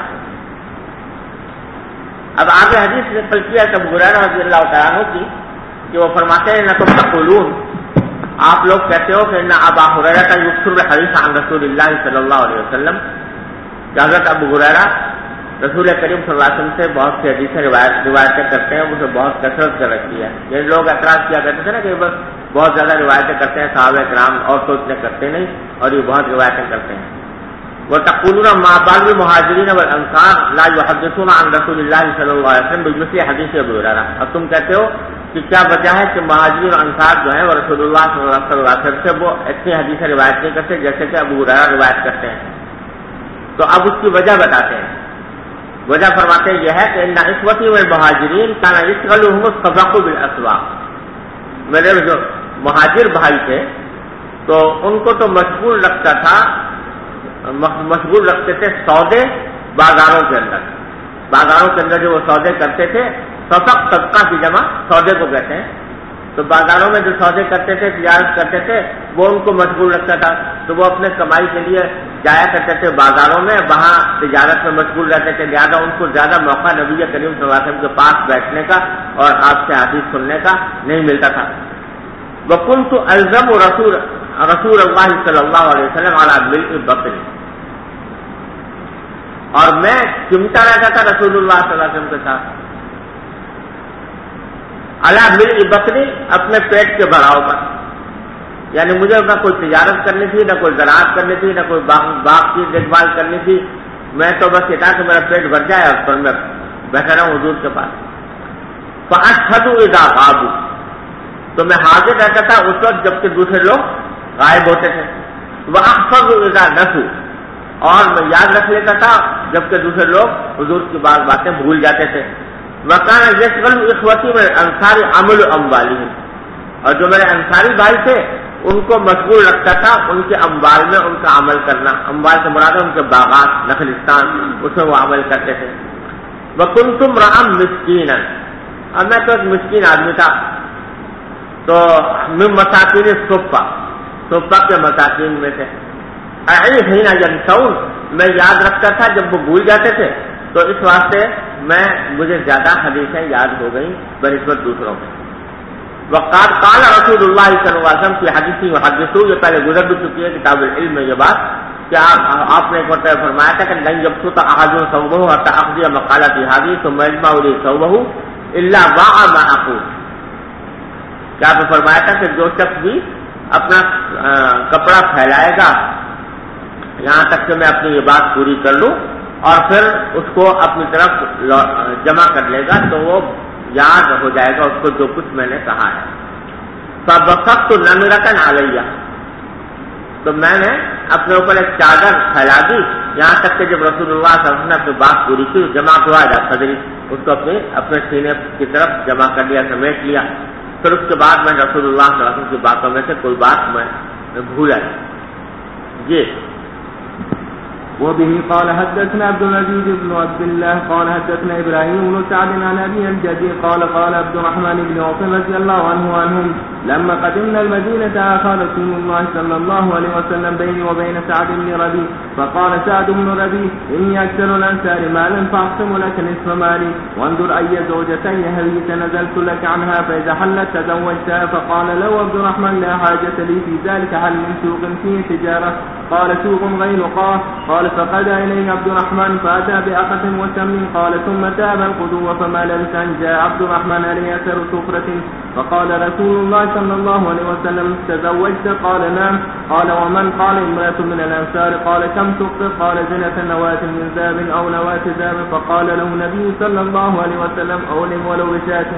اب آگے حدیث نقل کیا ہے ابو ہریرہ رضی اللہ تعالیٰ عنہ کی کہ وہ فرماتے ہیں نہ تم تقولون آپ لوگ کہتے ہو کہ ابا ہریرہ کا یکثر الحدیث عن رسول اللہ صلی اللہ علیہ وسلم، کہ حضرت ابو ہریرہ رسول کریم صلی اللہ علیہ وسلم سے بہت سی حدیثیں روایتیں کرتے ہیں، اسے بہت کثرت سے رکھتی ہے. یہ لوگ اعتراض کیا کرتے تھے نا کہ بس بہت زیادہ روایتیں کرتے ہیں صحابہ کرام، اور تو اتنے کرتے نہیں، اور یہ بہت روایتیں کرتے ہیں. وتقولون ما بال المهاجرين والانصار لا يحدثون عن رسول الله صلی اللہ علیہ وسلم بمثل حدیث ابو ہریرہ. اب تم کہتے ہو کہ کیا وجہ ہے کہ مہاجرین اور انصار جو ہیں وہ رسول اللہ صلی اللہ علیہ وسلم سے وہ اتنی حدیثیں روایت نہیں کرتے جیسے کہ ابو ہریرہ روایت کرتے ہیں. تو اب اس کی وجہ بتاتے ہیں. وجہ فرماتے ہیں یہ ہے کہ ان اخوتی والمہاجرین كان يشغلهم السباق بالاسواق. میرے جو مہاجر بھائی تھے تو ان کو تو مشغول رکھتے تھے سودے بازاروں کے اندر. بازاروں کے اندر جو وہ سودے کرتے تھے، سبق صدقہ کی جمع سودے کو کہتے ہیں. تو بازاروں میں جو سودے کرتے تھے، تجارت کرتے تھے، وہ ان کو مشغول رکھتا تھا. تو وہ اپنے کمائی کے لیے جایا کرتے تھے بازاروں میں، وہاں تجارت میں مشغول رہتے تھے. لہٰذا ان کو زیادہ موقع نبی کریم صلی اللہ علیہ وسلم کے پاس بیٹھنے کا اور آپ سے حدیث سننے کا نہیں ملتا تھا. وَكُنْتُ أَلْزَمُ رسول اللہ صلی اللہ علیہ وسلم علی ملء بطنی، اور میں چمٹا رہتا تھا رسول اللہ صلی اللہ علیہ وسلم کے ساتھ علی ملء بطنی، اپنے پیٹ کے بڑھاؤ پر. یعنی مجھے نہ کوئی تجارت کرنی تھی، نہ کوئی زراعت کرنی تھی، نہ کوئی باغ کی دیکھ بھال کرنی تھی. میں تو بس یہ تھا کہ میرا پیٹ بھر جائے اور پھر میں بیٹھا رہا ہوں حضور کے پاس. فأشهد إذا غابوا، تو میں حاضر رہتا تھا اس وقت جب کہ دوسرے لوگ غائب ہوتے تھے. وأحفظ إذا نسوا، اور میں یاد رکھ لیتا تھا جبکہ دوسرے لوگ حضور کی بعض باتیں بھول جاتے تھے. وَكَانَ يَشْغَلُ إِخْوَتِي مِنَ الْأَنصَارِ عَمَلُ أَمْوَالِهِمْ، اور جو میرے انصاری بھائی تھے ان کو مشغول رکھتا تھا ان کے اموال میں ان کا عمل کرنا. اموال سے مراد ان کے باغات، نخلستان، اس میں وہ عمل کرتے تھے. وَكُنْتُ امْرَأً مِسْكِينًا، اور میں تو ایک مسکین آدمی تھا. تو من مساکین صفہ کے مساکین میں سے. حین ینسون، میں یاد رکھتا تھا جب وہ بھول جاتے تھے، تو اس واسطے مجھے زیادہ حدیثیں یاد ہو گئیں بنسبت دوسروں میں. وقال قال رسول اللہ صلی اللہ علیہ وسلم کی حدیث محدثو، یہ پہلے گزر بھی چکی ہے کتاب العلم میں یہ بات کہ آپ نے ایک مرتبہ فرمایا تھا کہ لن یبسط احد ثوبه حتى اقضي مقالتي هذه ثم يجمع لي ثوبه الا وعى ما اقول. کیا آپ نے فرمایا تھا کہ جو شخص بھی اپنا کپڑا پھیلائے گا یہاں تک کہ میں اپنی یہ بات پوری کر لوں اور پھر اس کو اپنی طرف جمع کر لے گا تو وہ یاد ہو جائے گا اس کو جو کچھ میں نے کہا ہے. فبسطت نمرة علیہ، تو میں نے اپنے اوپر ایک چادر پھیلا دی یہاں تک کہ جب رسول اللہ صلی اللہ علیہ وسلم نے اپنی بات پوری کی، جمع ہوا جا صدری، اس کو اپنے سینے کی طرف جمع کر لیا، سمیٹ لیا. پھر اس کے بعد میں رسول اللہ صلی اللہ علیہ وسلم کی باتوں میں سے کوئی بات میں بھولا. جی وبه قال حدثنا عبد العزيز بن عبد الله قال حدثنا ابراهيم بن سعد عن ابي الجدي قال قال عبد الرحمن بن عوف رضي الله عنهم لما قدمنا المدينة آخى رسول الله صلى الله عليه وسلم بيني وبين سعد بن ربيع فقال سعد بن ربيع إني أكثر الأنصار مالا فأقسم لك نصف مالي وانظر أي زوجتي هويت نزلت لك عنها فإذا حلت تزوجتها. فقال له عبد الرحمن لا حاجة لي في ذلك، هل من سوق فيه تجارة؟ قال سوق غير قاه. قال فقد إليه عبد الرحمن فأتى بأخة وسمن. قال ثم تاب القدوة فما لبث أن جاء عبد الرحمن عليه أثر سفرة فقال رسول الله صلى الله عليه وسلم تزوجت؟ قال نعم. قال ومن؟ قال امرأة من الأنصار. قال كم تقطر؟ قال زنة نواة من ذهب أو نواة ذهب. فقال له النبي صلى الله عليه وسلم أولم ولو بشاة.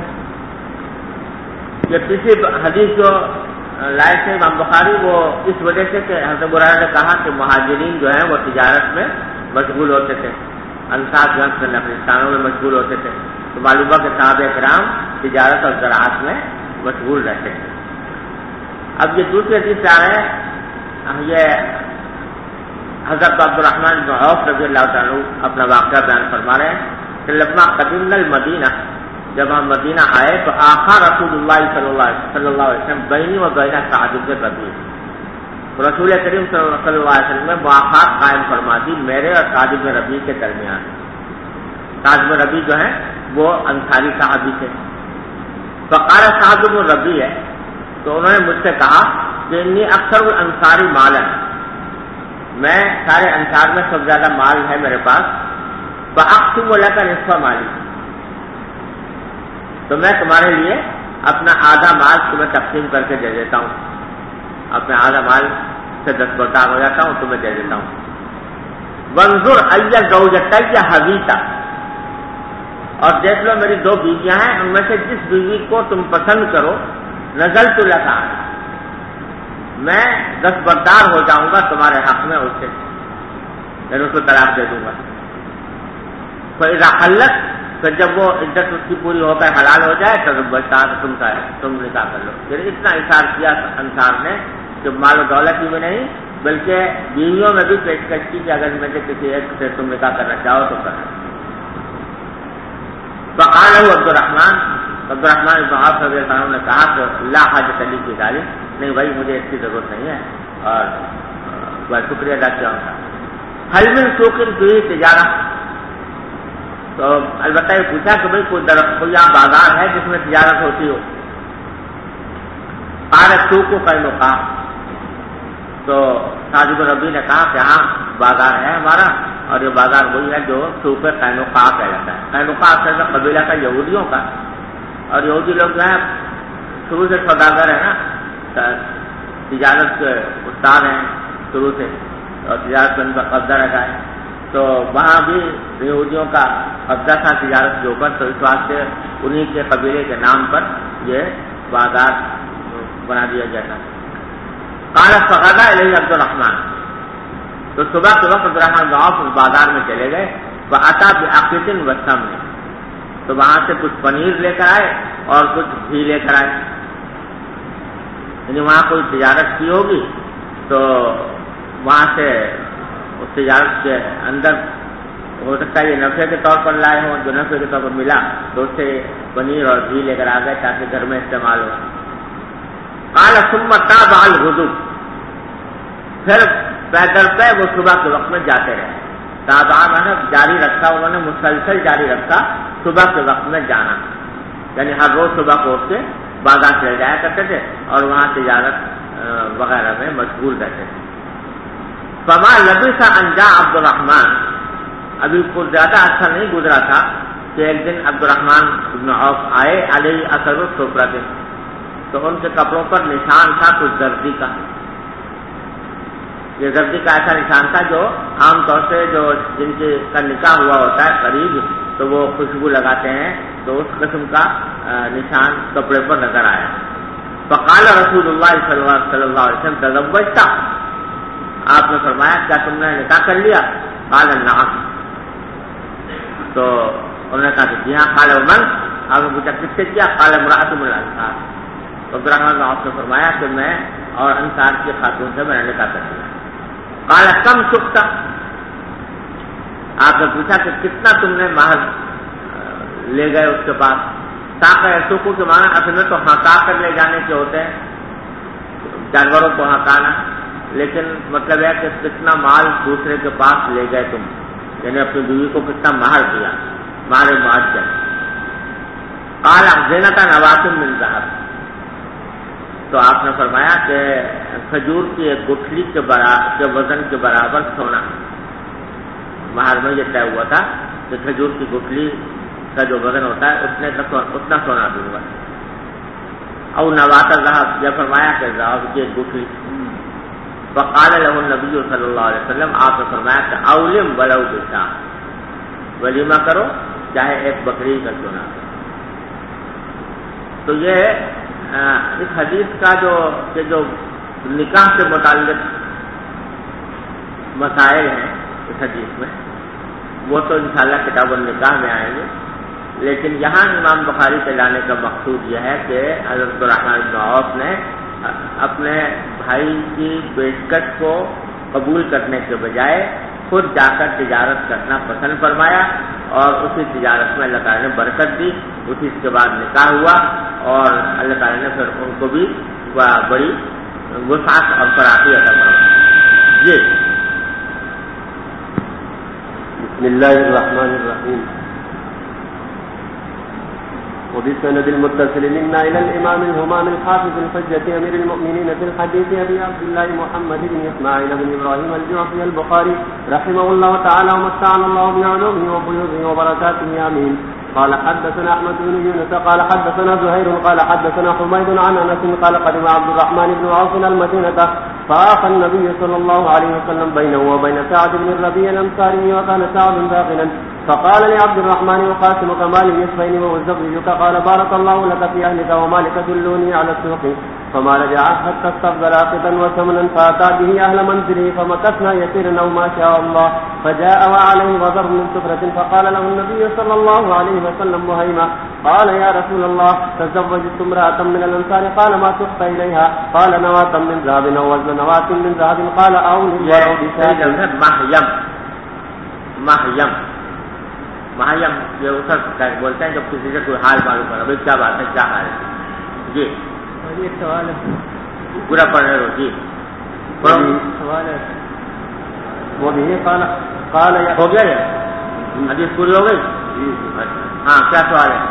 یہ کسی حدیث جو لائے تھے امام بخاری وہ اس وجہ سے کہ حضرت ابو ہریرہ نے کہا کہ مہاجرین جو ہیں وہ تجارت میں مشغول ہوتے تھے، انصار جو ہیں نخلستانوں میں مشغول ہوتے تھے. تو معلوم ہوا کہ صحابہ کرام تجارت اور زراعت میں مشغول رہتے تھے. اب یہ دوسری حدیث آ رہے ہیں، یہ حضرت عبد الرحمن بن عوف رضی اللہ تعالیٰ عنہ اپنا واقعہ بیان فرما رہے ہیں کہ لما قدمنا المدینہ، جب ہم مدینہ آئے تو آخا رسول اللہ صلی اللہ علیہ وسلم بینی و بین سعد بن ربیع، رسول کریم صلی اللہ علیہ وسلم نے مواقعات قائم فرما دی میرے اور سعد بن ربیع کے درمیان. سعد بن ربیع جو ہیں وہ انصاری صحابی تھے. فقال سعد بن ربیع ہے تو انہوں نے مجھ سے کہا کہ انی اکثر الانصاری مالا، میں سارے انصار میں سب زیادہ مال ہے میرے پاس، فاقسم لک نصف مالی، تو میں تمہارے لیے اپنا آدھا مال تمہیں تقسیم کر کے دے دیتا ہوں، اپنے آدھا مال سے 10 برتاؤ ہو جاتا ہوں، تمہیں دے دیتا ہوں۔ وانظر ای زوجتی حویت، اور دیکھ لو میری 2 بیویاں ہیں، ان میں سے جس بیوی کو تم پسند کرو، نزلت لک، میں 10 بردار ہو جاؤں گا تمہارے حق میں اس سے، میں اس کو طلاق دے دوں گا۔ فاذا حلت، پھر جب وہ عدت اس کی پوری ہو کر حلال ہو جائے تو بچتا تم نکاح کر لو۔ پھر اتنا اشار کیا انصار نے کہ مال و دولت ہی میں نہیں بلکہ بیویوں میں بھی پیشکش کی کہ اگر میں سے کسی ایک سے تم نکاح کرنا چاہو تو کرنا۔ فقال عبد الرحمن بن عوف رضی اللہ عنہ نے کہا کہ لا حاجت لی کی ذالک، نہیں بھائی مجھے اس کی ضرورت نہیں ہے، اور بہت شکریہ ادا کیا ہوتا۔ حل من سوق فیہ تجارہ، تو البتہ یہ پوچھا کہ بھائی کوئی یہاں بازار ہے جس میں تجارت ہوتی ہو؟ قال سوق قینقاع، تو سعد بن ربیع نے کہا کہ ہاں بازار ہے ہمارا، اور یہ بازار وہی ہے جو سوق قینقاع کہا جاتا ہے۔ قینقاع اصل میں قبیلہ کا یہودیوں کا، اور یہودی لوگ جو ہیں شروع سے سوداگر ہیں نا، تجارت کے استاد ہیں شروع سے، اور تجارت میں ان کا قبضہ رہتا ہے، تو وہاں بھی یہودیوں کا قبضہ تھا تجارت کے اوپر، تو اس واسطے انہی کے قبیلے کے نام پر یہ بازار بنا دیا گیا تھا۔ قال فغدا الیہ عبد الرحمن، تو صبح کے وقت عبد الرحمن بن عوف اس بازار میں چلے گئے، فاتی بعقیق وسمن، تو وہاں سے کچھ پنیر لے کر آئے اور کچھ گھی لے کر آئے، یعنی وہاں کوئی تجارت کی ہوگی تو وہاں سے اس تجارت کے اندر ہو سکتا ہے یہ نفع کے طور پر لائے ہوں، جو نفع کے طور پر ملا تو اس سے پنیر اور گھی لے کر آ گئے تاکہ گھر میں استعمال ہو۔ قال ثم تابع الغدو، پھر پیدل پہ وہ صبح کے وقت میں جاتے رہے، تابع مانا جاری رکھا، انہوں نے مسلسل جاری رکھا صبح کے وقت میں جانا، یعنی ہر روز صبح کو اٹھ کے بازار چلے جایا کرتے تھے اور وہاں تجارت وغیرہ میں مشغول رہتے تھے۔ فما لبث ان جاء عبد الرحمن، ابھی کچھ زیادہ اچھا نہیں گزرا تھا کہ ایک دن عبد الرحمن بن عوف آئے، علیہ اثر السفرۃ، تو ان کے کپڑوں پر نشان تھا کچھ زردی کا، یہ زردی کا ایسا نشان تھا جو عام طور سے جو جن کے کا نکاح ہوا ہوتا ہے قریب تو وہ خوشبو لگاتے ہیں، تو اس قسم کا نشان کپڑے پر نظر آیا۔ فقال رسول اللہ صلی اللہ علیہ وسلم تزوجت، آپ نے فرمایا کیا تم نے نکاح کر لیا؟ قال نعم، تو انہوں نے کہا کہ جی ہاں۔ قال من، آپ نے پوچھا کس سے کیا؟ قال امرأۃ من الانصار، تو عبد الرحمن بن عوف نے فرمایا کہ میں اور انصار کی خاتون سے میں نے نکاح کر لیا۔ قال کم سکت، آپ نے پوچھا کہ کتنا تم نے مہر لے گئے اس کے پاس؟ ساقہ سکو کے معنی اصل میں تو ہانکا کر لے جانے کے ہوتے ہیں، جانوروں کو ہانکانا، لیکن مطلب ہے کہ کتنا مال دوسرے کے پاس لے گئے تم، یعنی اپنی بیوی کو کتنا مہر دیا، مہر معجل۔ قال زینۃ نواتن من ذہب، تو آپ نے فرمایا کہ کھجور کی ایک گٹھلی کے وزن کے برابر سونا، مہر میں یہ طے ہوا تھا کہ کھجور کی گٹھلی کا جو وزن ہوتا ہے اتنا سونا دوں گا۔ او نوات ذهب، یہ فرمایا کہ ذهب کی ایک گٹھلی۔ فقال له النبی صلی اللہ علیہ وسلم، آپ نے فرمایا کہ اولم ولو بشاء، ولیمہ کرو چاہے ایک بکری کا کیوں نہ۔ تو یہ اس حدیث کا جو نکاح سے متعلق مسائل ہیں اس حدیث میں وہ تو انشاءاللہ کتاب النکاح میں آئیں گے، لیکن یہاں امام بخاری کے لانے کا مقصود یہ ہے کہ حضرت عبد الرحمن بن عوف نے اپنے بھائی کی پیشکش کو قبول کرنے کے بجائے خود جا کر تجارت کرنا پسند فرمایا، اور اسی تجارت میں اللہ تعالیٰ نے برکت دی، اسی کے بعد نکاح ہوا، اور اللہ تعالیٰ نے پھر ان کو بھی بڑی وسعت اور فراخی عطا فرمائی۔ جی بسم اللہ الرحمن الرحیم۔ وبالسند المتصل منا إلى الإمام الهمام الحافظ الحجة أمير المؤمنين في الحديث أبي عبد الله محمد بن إسماعيل بن إبراهيم الجعفي البخاري رحمه الله تعالى ومتعنا الله بعلومه وفيوضه وبركاته آمين. قال حدثنا أحمد بن يونس قال حدثنا زهير قال حدثنا حميد عن أنس قال قدم عبد الرحمن بن عوف المدينة فآخى النبي صلى الله عليه وسلم بينه وبين سعد بن الربيع الأنصاري وكان سعد داخلا فقال لعبد الرحمن وقاسمك مالي نصفين وزوجك قال بارك الله لك في أهلك ومالك دلوني على السوق فما رجع حتى استقبل عقدا وثمنا فأتى به أهل منزله فمكثنا يسيرا أو ما شاء الله فجاء وعليه وزر من سفرة فقال له النبي صلى الله عليه وسلم مهيما قال يا رسول الله تزوجت امرأة من الأنصار قال ما تخفى إليها قال نواة من ذهب أو وزن نواة من ذهب قال أولي ولو بشاك محیم یہ اسر بولتے ہیں جب کسی سے کوئی حال معلوم کرا بھائی کیا بات ہے کیا حال ہے. جی ایک سوال ہے پورا پڑھ رہے ہو. جی سوال ہے وہ بھی قال ہو گیا یہ حدیث پوری ہو گئی. ہاں کیا سوال ہے؟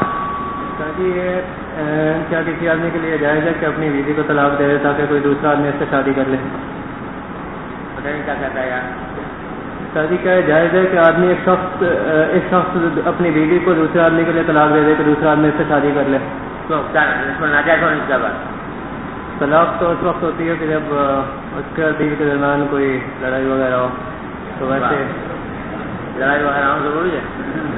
کیا کسی آدمی کے لیے جائز ہے کہ اپنی بیوی کو طلاق دے دے تاکہ کوئی دوسرا آدمی اس سے شادی کر لے؟ پتہ نہیں کیا کہتا ہے یار. شادی کیا جائز ہے کہ آدمی ایک شخص اپنی بیوی کو دوسرے آدمی کے لیے طلاق دے دے کہ دوسرا آدمی اس سے شادی کر لے؟ تو کیا اس میں ناجائز ہونے کی بات؟ طلاق تو اس وقت ہوتی ہے کہ جب اس کے بیوی کے درمیان کوئی لڑائی وغیرہ ہو. تو ویسے لڑائی وغیرہ ہو ضروری ہے.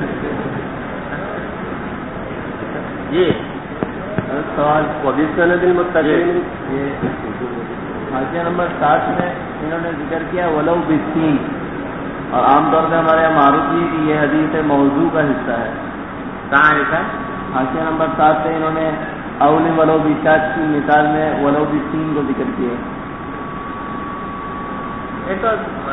جی سوال وبالسند المتصل حاشیہ نمبر 60 میں انہوں نے ذکر کیا ولو بالسین، اور عام طور پہ ہمارے یہاں معروف ہے کہ یہ حدیث موضوع کا حصہ ہے. کہاں لکھا ہے؟ حاشیہ نمبر 7 سے انہوں نے اول ولو بالشاک کی مثال میں ولو بالسین کو ذکر کیا. یہ تو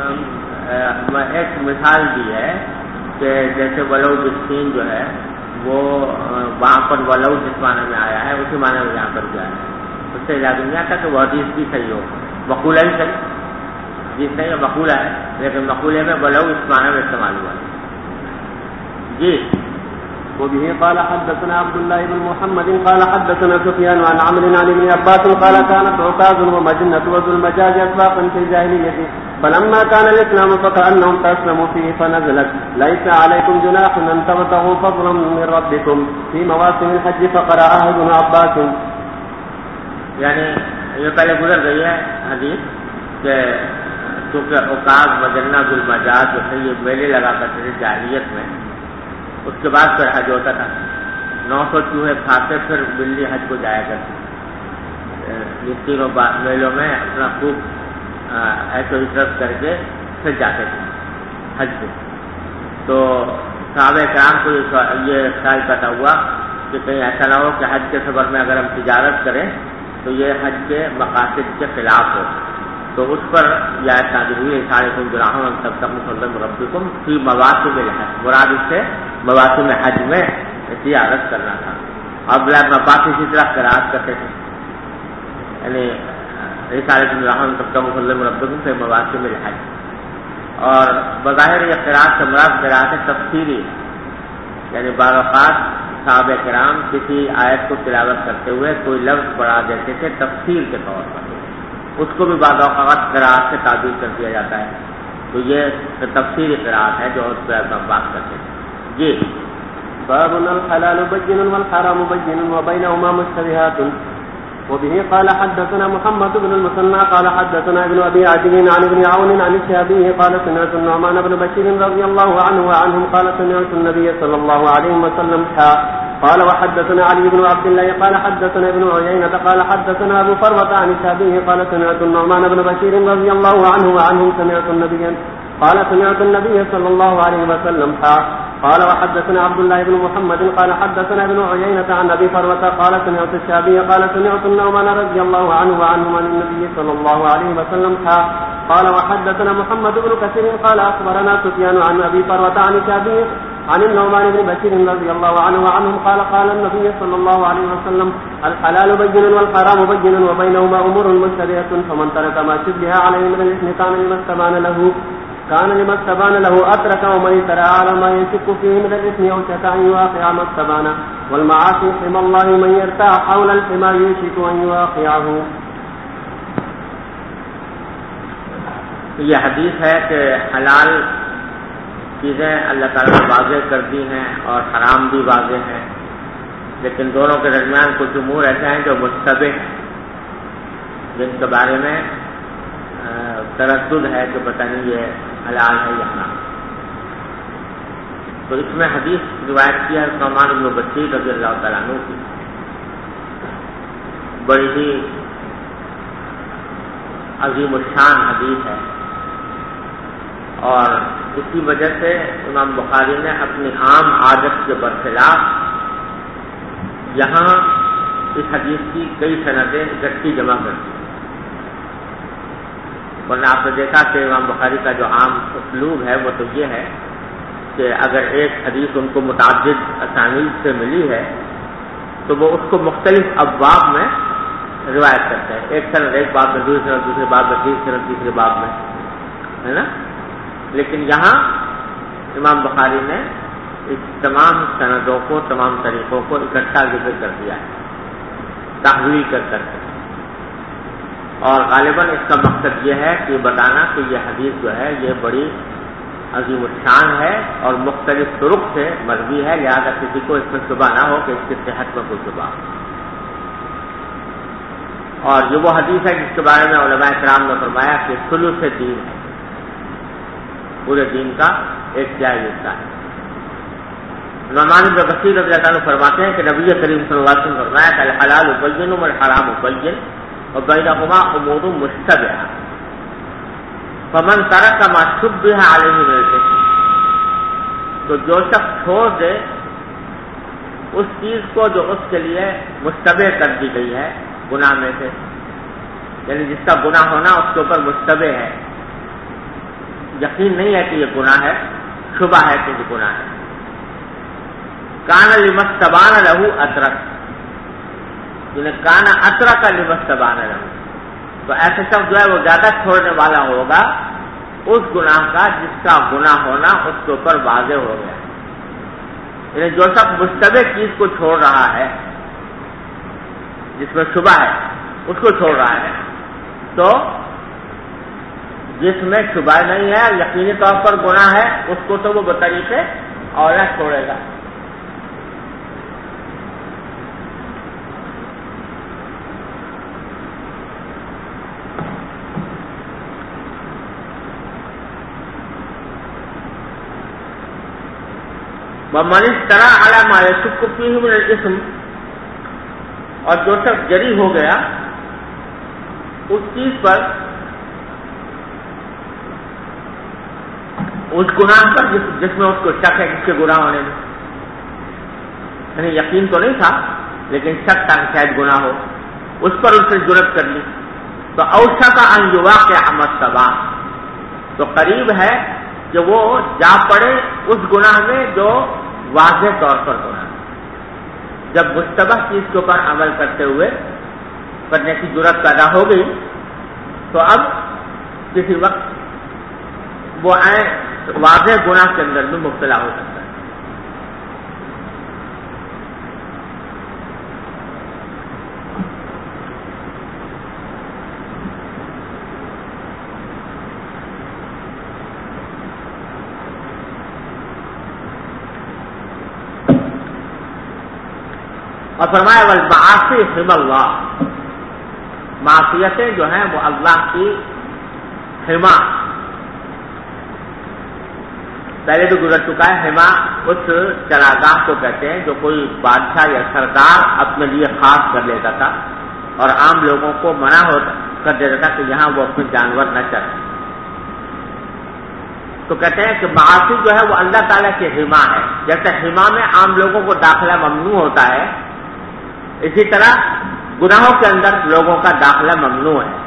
ایک مثال دی ہے کہ جیسے ولو بالسین جو ہے وہ وہاں پر ولو جس معنی میں آیا ہے اسی معنی میں یہاں پر جو ہے اس سے زیادہ نہیں آتا کہ وہ حدیث بھی صحیح ہو. مقولہ بھی صحیح جس نہیں ہے مقولہ ہے لیکن مقولے میں ولو اس معنی میں استعمال ہوا ہے. جی وبه قال حدثنا عبد الله بن محمد قال حدثنا سفيان عن عمرو عن ابن عباس قال كانت عكاظ ومجنة وذو المجاز أسواقا في الجاهلية فلما كان الإسلام فكأنهم تسلموا فيه فنزلت ليس عليكم جناح أن تبتغوا فضلا من ربكم في مواسم الحج فقرأها ابن عباس. یعنی یہ پہلے گزر گئی ہے حدیث کہ چونکہ عکاظ مجنہ ذو المجاز جو ہے یہ میلے لگا کرتے تھے جاہلیت میں، اس کے بعد پھر حج ہوتا تھا. 900 چوہے کھاتے پھر بلی حج کو جایا کرتے. یہ تینوں میلوں میں اپنا خوب ایسو عزت کر کے پھر جاتے تھے حج کو. تو صحابہ کرام کو یہ خیال پیدا ہوا کہ کہیں ایسا نہ ہو کہ حج کے سفر میں اگر ہم تجارت کریں تو یہ حج کے مقاصد کے خلاف ہو. تو اس پر یہ آیت نازل ہوئی سارے جناح تب تک مسلم ربکم فی مواسم الحج. مراد اس سے مواسم حج میں تجارت کرنا تھا. عبداللہ بن عباس اسی طرح قرات کرتے تھے، یعنی سارے جناح تب تک مسلم ربکم فی مواسم الحج. اور بظاہر یہ قرات سے مراد قرات تفسیری، یعنی بعض اوقات صحابہ کرام کسی آیت کو تلاوت کرتے ہوئے کوئی لفظ بڑھا دیتے تھے تفسیر کے طور پر، اس کو بھی بعض اوقات قرات سے تعبیر کر دیا جاتا ہے. تو یہ تفسیری قرات ہے جو اس پر بات کرتے ہیں. جی باب الحلال بين والحرام بين وبينهما مشتبهات. وبه قال حدثنا محمد بن المثنى قال حدثنا ابن ابي عدي عن ابن عون عن الشهبي قال سمعت النعمان بن بشير رضي الله عنه وعنهم قال سمعت النبي صلى الله عليه وسلم قال وحدثنا علي بن عبد الله قال حدثنا ابن عيينة قال حدثنا ابو فروة عن الشهبي قال سمعت النعمان بن بشير رضي الله عنه وعنهم سمعت النبي صلى الله عليه وسلم قال وحدثنا عبد الله بن محمد قال حدثنا ابن عيينة عن ابي فروة قال سمعت الشهبي قال سمعت النعمان رضي الله عنه وعنهم عن النبي صلى الله عليه وسلم قال وحدثنا محمد بن كثير قال اخبرنا سفيان عن ابي فروة عن الشهبي عن النعمان بن بشير رضي الله عنه وعنهم قال قال النبي صلى الله عليه وسلم الحلال بين والحرام بين وبينهما امور مشتبهة فمن ترك ما شبه عليه من الاثم كان لما استبان له اترك ومن ترى على ما يشك فيه من الاثم او شك ان يواقع ما استبان والمعاصي حمى الله من يرتاع حول الحمى يوشك أن يواقعه. یہ حدیث ہے کہ حلال چیزیں اللہ تعالیٰ نے واضح کر دی ہیں اور حرام بھی واضح ہیں، لیکن دونوں کے درمیان کچھ امور ایسے ہیں جو مشتبہ ہیں، جن کے بارے میں تردد ہے کہ پتہ نہیں یہ حلال ہے یا حرام. تو اس میں حدیث روایت کی ہے نعمان بن بشیر رضی اللہ تعالیٰ عنہ کی، بڑی ہی عظیم الشان حدیث ہے، اور اسی وجہ سے امام بخاری نے اپنی عام عادت کے برخلاف یہاں اس حدیث کی کئی سندیں اکٹھی جمع کر دی. ورنہ آپ نے دیکھا کہ امام بخاری کا جو عام اسلوب ہے وہ تو یہ ہے کہ اگر ایک حدیث ان کو متعدد اسانید سے ملی ہے تو وہ اس کو مختلف ابواب میں روایت کرتے ہیں، ایک سند ایک باب میں، دوسری سند دوسرے باب میں، تیسری سند تیسرے باب میں، ہے نا. لیکن یہاں امام بخاری نے اس تمام سندوں کو، تمام طریقوں کو اکٹھا ذکر کر دیا ہے تحویل کر کے، اور غالباً اس کا مقصد یہ ہے کہ بتانا کہ یہ حدیث جو ہے یہ بڑی عظیم الشان ہے اور مختلف طرق سے مروی ہے، لہذا کسی کو اس میں شبہ نہ ہو کہ اس کی صحت میں کوئی شبہ ہو. اور یہ وہ حدیث ہے جس کے بارے میں علماء کرام نے فرمایا کہ ثلث دین ہے، پورے دین کا ایک تہائی حصہ ہے. نعمان بن بشیر رضی اللہ عنہ فرماتے ہیں کہ نبی کریم صلی اللہ علیہ وسلم نے فرمایا کہ الحلال بین والحرام بین وبینہما امور مشتبہہ فمن ترک ما شبہ علیہ من الاسم. تو جو شخص چھوڑ دے اس چیز کو جو اس کے لیے مشتبہ کر دی گئی ہے گناہ میں سے، یعنی جس کا گناہ ہونا اس کے اوپر مشتبہ ہے، یقین نہیں ہے کہ یہ گناہ ہے، شبہ ہے کہ یہ گناہ ہے. کان لمستبان لہ اترک، یعنی کان اترک لمستبان لہ، تو ایسا شخص جو ہے وہ زیادہ چھوڑنے والا ہوگا اس گناہ کا جس کا گناہ ہونا اس کے اوپر واضح ہو گیا. یعنی جو شخص مشتبہ چیز کو چھوڑ رہا ہے، جس میں شبہ ہے اس کو چھوڑ رہا ہے، تو جس میں شبہ نہیں ہے یقینی طور پر گناہ ہے اس کو تو وہ بطریقے اولا چھوڑے گا. وَمَنِ افْتَرَىٰ عَلَىٰ مَا يَشُكُّ فِيهِ مِنَ الْإِثْمِ، اور جو شخص جری ہو گیا اس چیز پر، اس گناہ پر جس میں اس کو شک ہے کس کے گناہ ہونے میں، یعنی یقین تو نہیں تھا لیکن شک تھا کہ شاید گناہ ہو، اس پر اس نے جرأت کر لی، تو اوشک ان یواقع مصطبہ، تو قریب ہے کہ وہ جا پڑے اس گناہ میں جو واضح طور پر گناہ. جب مشتبہ چیز کے اوپر عمل کرنے کی جرأت پیدا ہو گئی تو اب کسی وقت وہ واضح گناہ کے اندر بھی مبتلا ہو سکتا ہے. اور فرمایا والمعاصی حمى اللہ، معصیتیں جو ہیں وہ اللہ کی حما، پہلے بھی گزر چکا ہے. حما اس چراگاہ کو کہتے ہیں جو کوئی بادشاہ یا سردار اپنے لیے خاص کر لیتا تھا اور عام لوگوں کو منع کر دیتا تھا کہ یہاں وہ اپنے جانور نہ چرائیں. تو کہتے ہیں کہ معاصی جو ہے وہ اللہ تعالیٰ کی حما ہے. جیسے حما میں عام لوگوں کو داخلہ ممنوع ہوتا ہے، اسی طرح گناہوں کے اندر لوگوں کا داخلہ ممنوع ہے.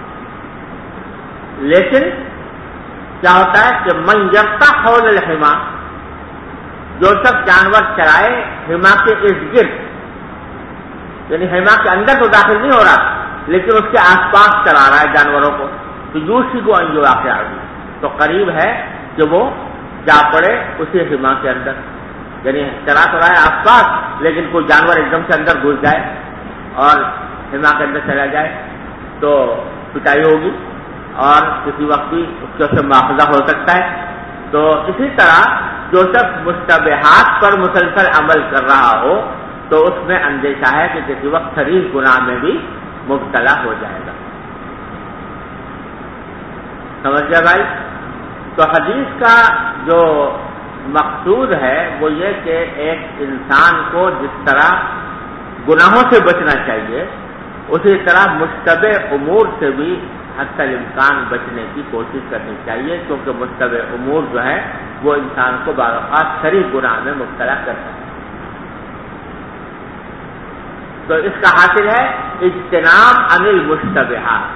لیکن کیا ہوتا ہے کہ من یرتع حول الحما، جو سب جانور چرائے حما کے ارد گرد، یعنی حما کے اندر تو داخل نہیں ہو رہا لیکن اس کے آس پاس چلا رہا ہے جانوروں کو، تو یوشک ان یواقع، تو قریب ہے کہ وہ جا پڑے اسی حما کے اندر. یعنی چرا تو رہا ہے آس پاس، لیکن کوئی جانور ایک دم سے اندر گھس جائے اور حما کے اندر چلا جائے تو پٹائی ہوگی اور کسی وقت بھی اس کے سے مواخذہ ہو سکتا ہے. تو اسی طرح جو شخص مشتبہات پر مسلسل عمل کر رہا ہو تو اس میں اندیشہ ہے کہ کسی وقت صریح گناہ میں بھی مبتلا ہو جائے گا. سمجھ گیا بھائی؟ تو حدیث کا جو مقصود ہے وہ یہ کہ ایک انسان کو جس طرح گناہوں سے بچنا چاہیے اسی طرح مشتبہ امور سے بھی حتی الامکان بچنے کی کوشش کرنی چاہیے، کیونکہ مشتبہ امور جو ہے وہ انسان کو بعض اوقات صریح گناہ میں مبتلا کرتا ہے. تو اس کا حاصل ہے اجتناب عن المشتبہات.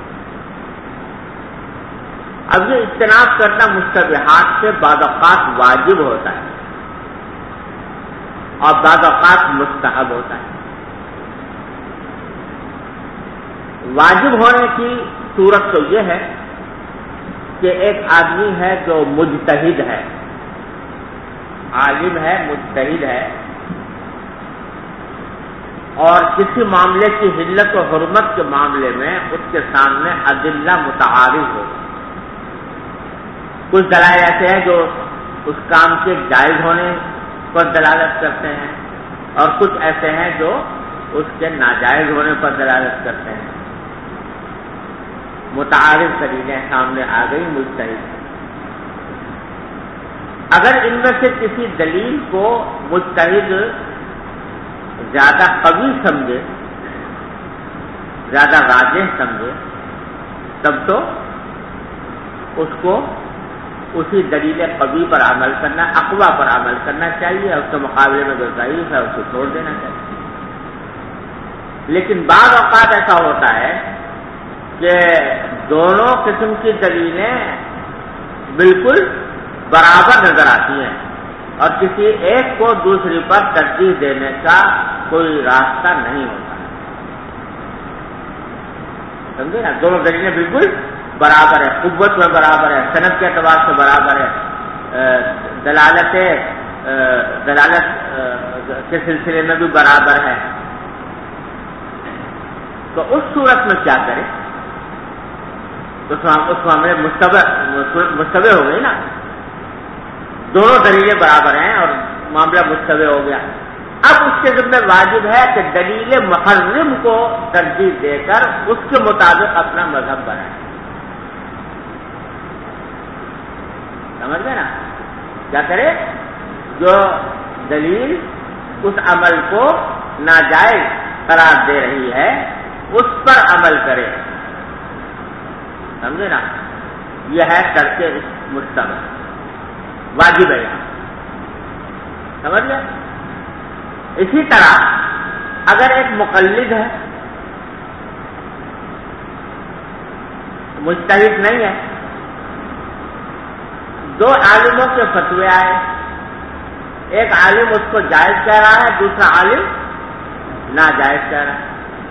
اب یہ اجتناب کرنا مشتبہات سے بعض اوقات واجب ہوتا ہے اور بعض اوقات مستحب ہوتا ہے. واجب ہونے کی صورت تو یہ ہے کہ ایک آدمی ہے جو مجتہد ہے، عالم ہے، مجتہد ہے، اور کسی معاملے کی حلت و حرمت کے معاملے میں اس کے سامنے ادلہ متعارض ہو. کچھ دلائل ایسے ہیں جو اس کام کے جائز ہونے پر دلالت کرتے ہیں اور کچھ ایسے ہیں جو اس کے ناجائز ہونے پر دلالت کرتے ہیں. متعارض دلیلیں سامنے آ گئی مجتہد. اگر ان میں سے کسی دلیل کو مجتہد زیادہ قوی سمجھے، زیادہ راجح سمجھے، تب تو اس کو اسی دلیل قوی پر عمل کرنا، اقوی پر عمل کرنا چاہیے. اس کے مقابلے میں جو ضعیف ہے اس کو چھوڑ دینا چاہیے. لیکن بعض اوقات ایسا ہوتا ہے کہ دونوں قسم کی دلیلیں بالکل برابر نظر آتی ہیں اور کسی ایک کو دوسری پر ترجیح دینے کا کوئی راستہ نہیں ہوتا. سمجھے نا؟ دونوں دلیلیں بالکل برابر ہے، قوت میں برابر ہے، صنعت کے اعتبار سے برابر ہے، دلالت کے سلسلے میں بھی برابر ہے. تو اس صورت میں کیا کریں؟ اس معاملے مشتبہ ہو گئی نا، دونوں دلیلیں برابر ہیں اور معاملہ مشتبہ ہو گیا. اب اس کے ذمہ واجب ہے کہ دلیل محرم کو ترجیح دے کر اس کے مطابق اپنا مذہب بنائے. سمجھ گئے نا؟ کیا کرے؟ جو دلیل اس عمل کو ناجائز قرار دے رہی ہے اس پر عمل کرے. سمجھے نا؟ یہ ہے ترک مشتبہ، واجب ہے. سمجھ گئے؟ اسی طرح اگر ایک مقلد ہے، مجتہد نہیں ہے، دو عالموں کے فتوے آئے، ایک عالم اس کو جائز کہہ رہا ہے، دوسرا عالم ناجائز کہہ رہا ہے.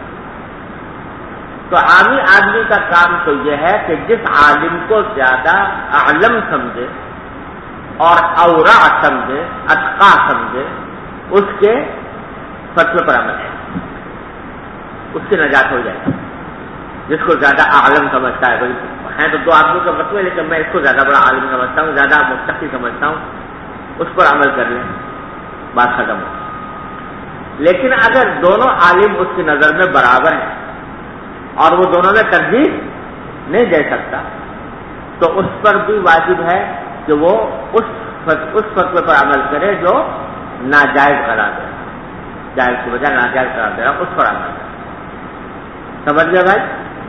تو عامی آدمی کا کام تو یہ ہے کہ جس عالم کو زیادہ اعلم سمجھے اور اورع سمجھے، اتقا سمجھے، اس کے فتوے پر عمل ہے، اس کی نجات ہو جائے. جس کو زیادہ عالم سمجھتا ہے، بھائی ہیں تو دو آدمیوں کا فتوے، لیکن میں اس کو زیادہ بڑا عالم سمجھتا ہوں، زیادہ متقی سمجھتا ہوں، اس پر عمل کر لیں، بات ختم ہو. لیکن اگر دونوں عالم اس کی نظر میں برابر ہیں اور وہ دونوں میں ترجیح نہیں دے سکتا تو اس پر بھی واجب ہے کہ وہ اس فتوے پر عمل کرے جو ناجائز قرار دے، جائز کی بجائے ناجائز قرار دے رہا، اس پر عمل کرے. سمجھ گیا بھائی؟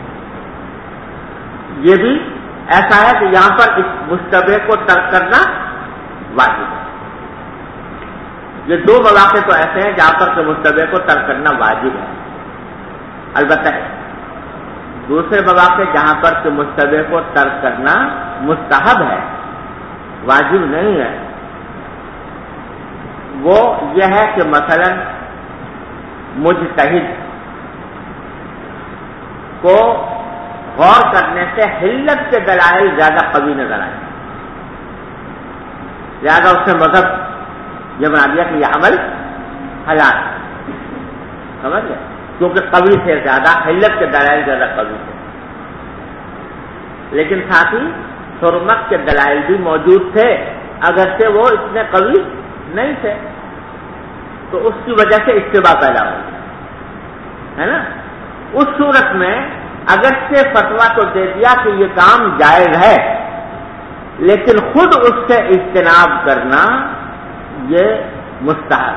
یہ بھی ایسا ہے کہ یہاں پر اس مشتبہ کو ترک کرنا واجب ہے. یہ دو مواقع تو ایسے ہیں جہاں پر کہ مشتبہ کو ترک کرنا واجب ہے. البتہ دوسرے مواقع جہاں پر کہ مشتبہ کو ترک کرنا مستحب ہے، واجب نہیں ہے. وہ یہ ہے کہ مثلا مجتہد کو غور کرنے سے حلت کے دلائل زیادہ قوی نظر آئے، لہذا اس سے مذہب یہ بنا دیا کہ یہ عمل حلال ہے. سمجھ گئے؟ کیونکہ قوی سے زیادہ حلت کے دلائل زیادہ قوی تھے. لیکن ساتھ ہی حرمت کے دلائل بھی موجود تھے اگرچہ وہ اتنے قوی نہیں تھے، تو اس کی وجہ سے اشتباہ پیدا ہو ہے نا. اس صورت میں اگرچہ فتویٰ تو دے دیا کہ یہ کام جائز ہے، لیکن خود اس سے اجتناب کرنا یہ مستحب،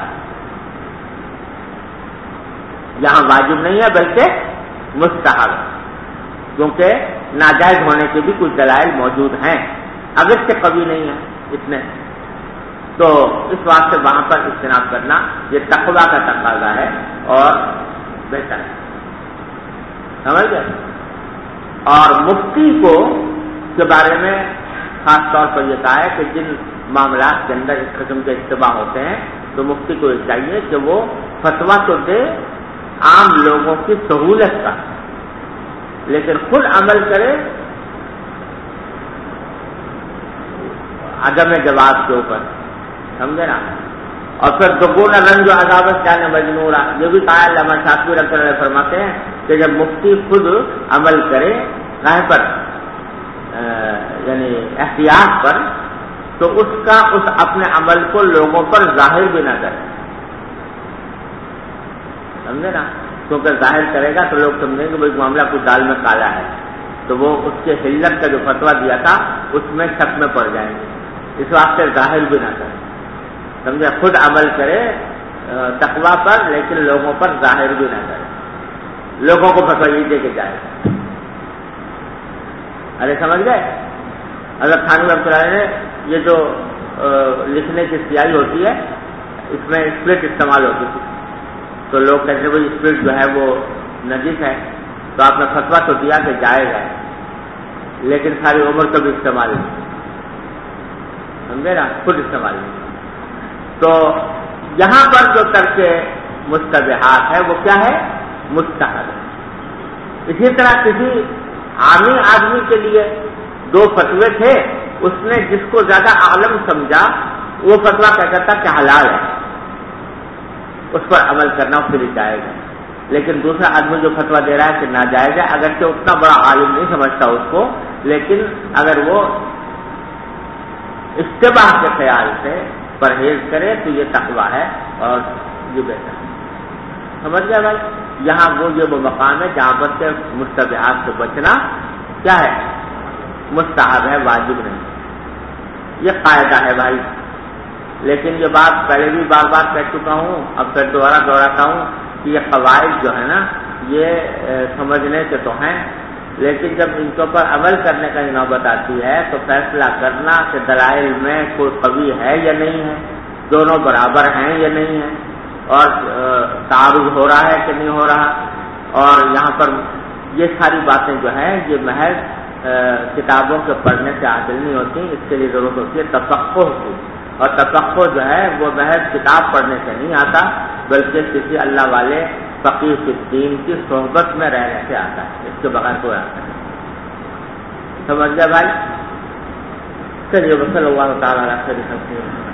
یہاں واجب نہیں ہے بلکہ مستحب ہے، کیونکہ ناجائز ہونے کے بھی کچھ دلائل موجود ہیں اگرچہ قوی نہیں ہے اتنے. تو اس واسطے وہاں پر اجتناب کرنا یہ تقویٰ کا تقاضا ہے اور بہتر ہے. سمجھ گئے؟ اور مفتی کو کے بارے میں خاص طور پر یہ کہا ہے کہ جن معاملات کے اندر اس قسم کے اشتباہ ہوتے ہیں تو مفتی کو یہ چاہیے کہ وہ فتویٰ تو دے عام لوگوں کی سہولت کا، لیکن خود عمل کرے عدم جواز کے اوپر. سمجھے نا؟ اور پھر دگنا رنج و عذاب کیا مجنورا، یہ بھی کہا علامہ شافعی رحمۃ اللہ فرماتے ہیں کہ جب مفتی خود عمل کرے راہ پر یعنی احتیاط پر، تو اس کا اس اپنے عمل کو لوگوں پر ظاہر بھی نہ کرے. سمجھے نا؟ کیونکہ ظاہر کرے گا تو لوگ سمجھیں گے بھائی معاملہ کچھ دال میں کالا ہے، تو وہ اس کے حلت کا جو فتویٰ دیا تھا اس میں شک میں پڑ جائیں گے. اس واسطے ظاہر بھی نہ کرے. سمجھے؟ خود عمل کرے تقویٰ پر لیکن لوگوں پر ظاہر بھی نہ کرے، لوگوں کو فتویٰ یہ دے کے جائے. ارے سمجھ گئے؟ حضرت تھانوی رحمۃ اللہ نے یہ جو لکھنے کی سیاہی ہوتی ہے اس میں اسپرٹ استعمال ہوتی تھی، تو لوگ کہتے بھائی اسپرٹ جو ہے وہ نجس ہے، تو آپ نے فتویٰ تو دیا کہ جائز ہے لیکن ساری عمر کبھی استعمال نہیں. سمجھے نا؟ خود استعمال نہیں. تو یہاں پر جو ترک مستبحات ہے وہ کیا ہے؟ مستحب ہے. اسی طرح کسی عامی آدمی کے لیے دو فتوے تھے، اس نے جس کو زیادہ عالم سمجھا وہ فتویٰ کہتا تھا کہ حلال ہے، اس پر عمل کرنا اس کے لیے جائز ہے. لیکن دوسرا آدمی جو فتویٰ دے رہا ہے کہ ناجائز ہے، اگرچہ اتنا بڑا عالم نہیں سمجھتا اس کو، لیکن اگر وہ اشتباہ کے خیال سے پرہیز کرے تو یہ تقویٰ ہے اور یہ بہتر ہے. سمجھ گیا بھائی؟ یہاں وہ مقام ہے جہاں پر سے مستبحات سے بچنا کیا ہے؟ مستحب ہے، واجب نہیں. یہ قاعدہ ہے بھائی. لیکن یہ بات پہلے بھی بار بار کہہ چکا ہوں، اب پھر دوبارہ دہراتا ہوں کہ یہ قواعد جو ہے نا یہ سمجھنے کے تو ہیں، لیکن جب ان کے اوپر عمل کرنے کا نوبت آتی ہے تو فیصلہ کرنا کہ دلائل میں کوئی قوی ہے یا نہیں ہے، دونوں برابر ہیں یا نہیں ہے، اور تعارض ہو رہا ہے کہ نہیں ہو رہا. اور یہاں پر یہ ساری باتیں جو ہیں یہ محض کتابوں کے پڑھنے سے حاصل نہیں ہوتی، اس کے لیے ضرورت ہوتی ہے تفقہ کی. اور تفقہ جو ہے وہ محض کتاب پڑھنے سے نہیں آتا بلکہ کسی اللہ والے فقیہ فی الدین کی صحبت میں رہنے سے آتا ہے، اس کے بغیر کوئی آتا ہے. سمجھ گیا بھائی؟ چلیے صلی اللہ تعالیٰ علیہ وسلم.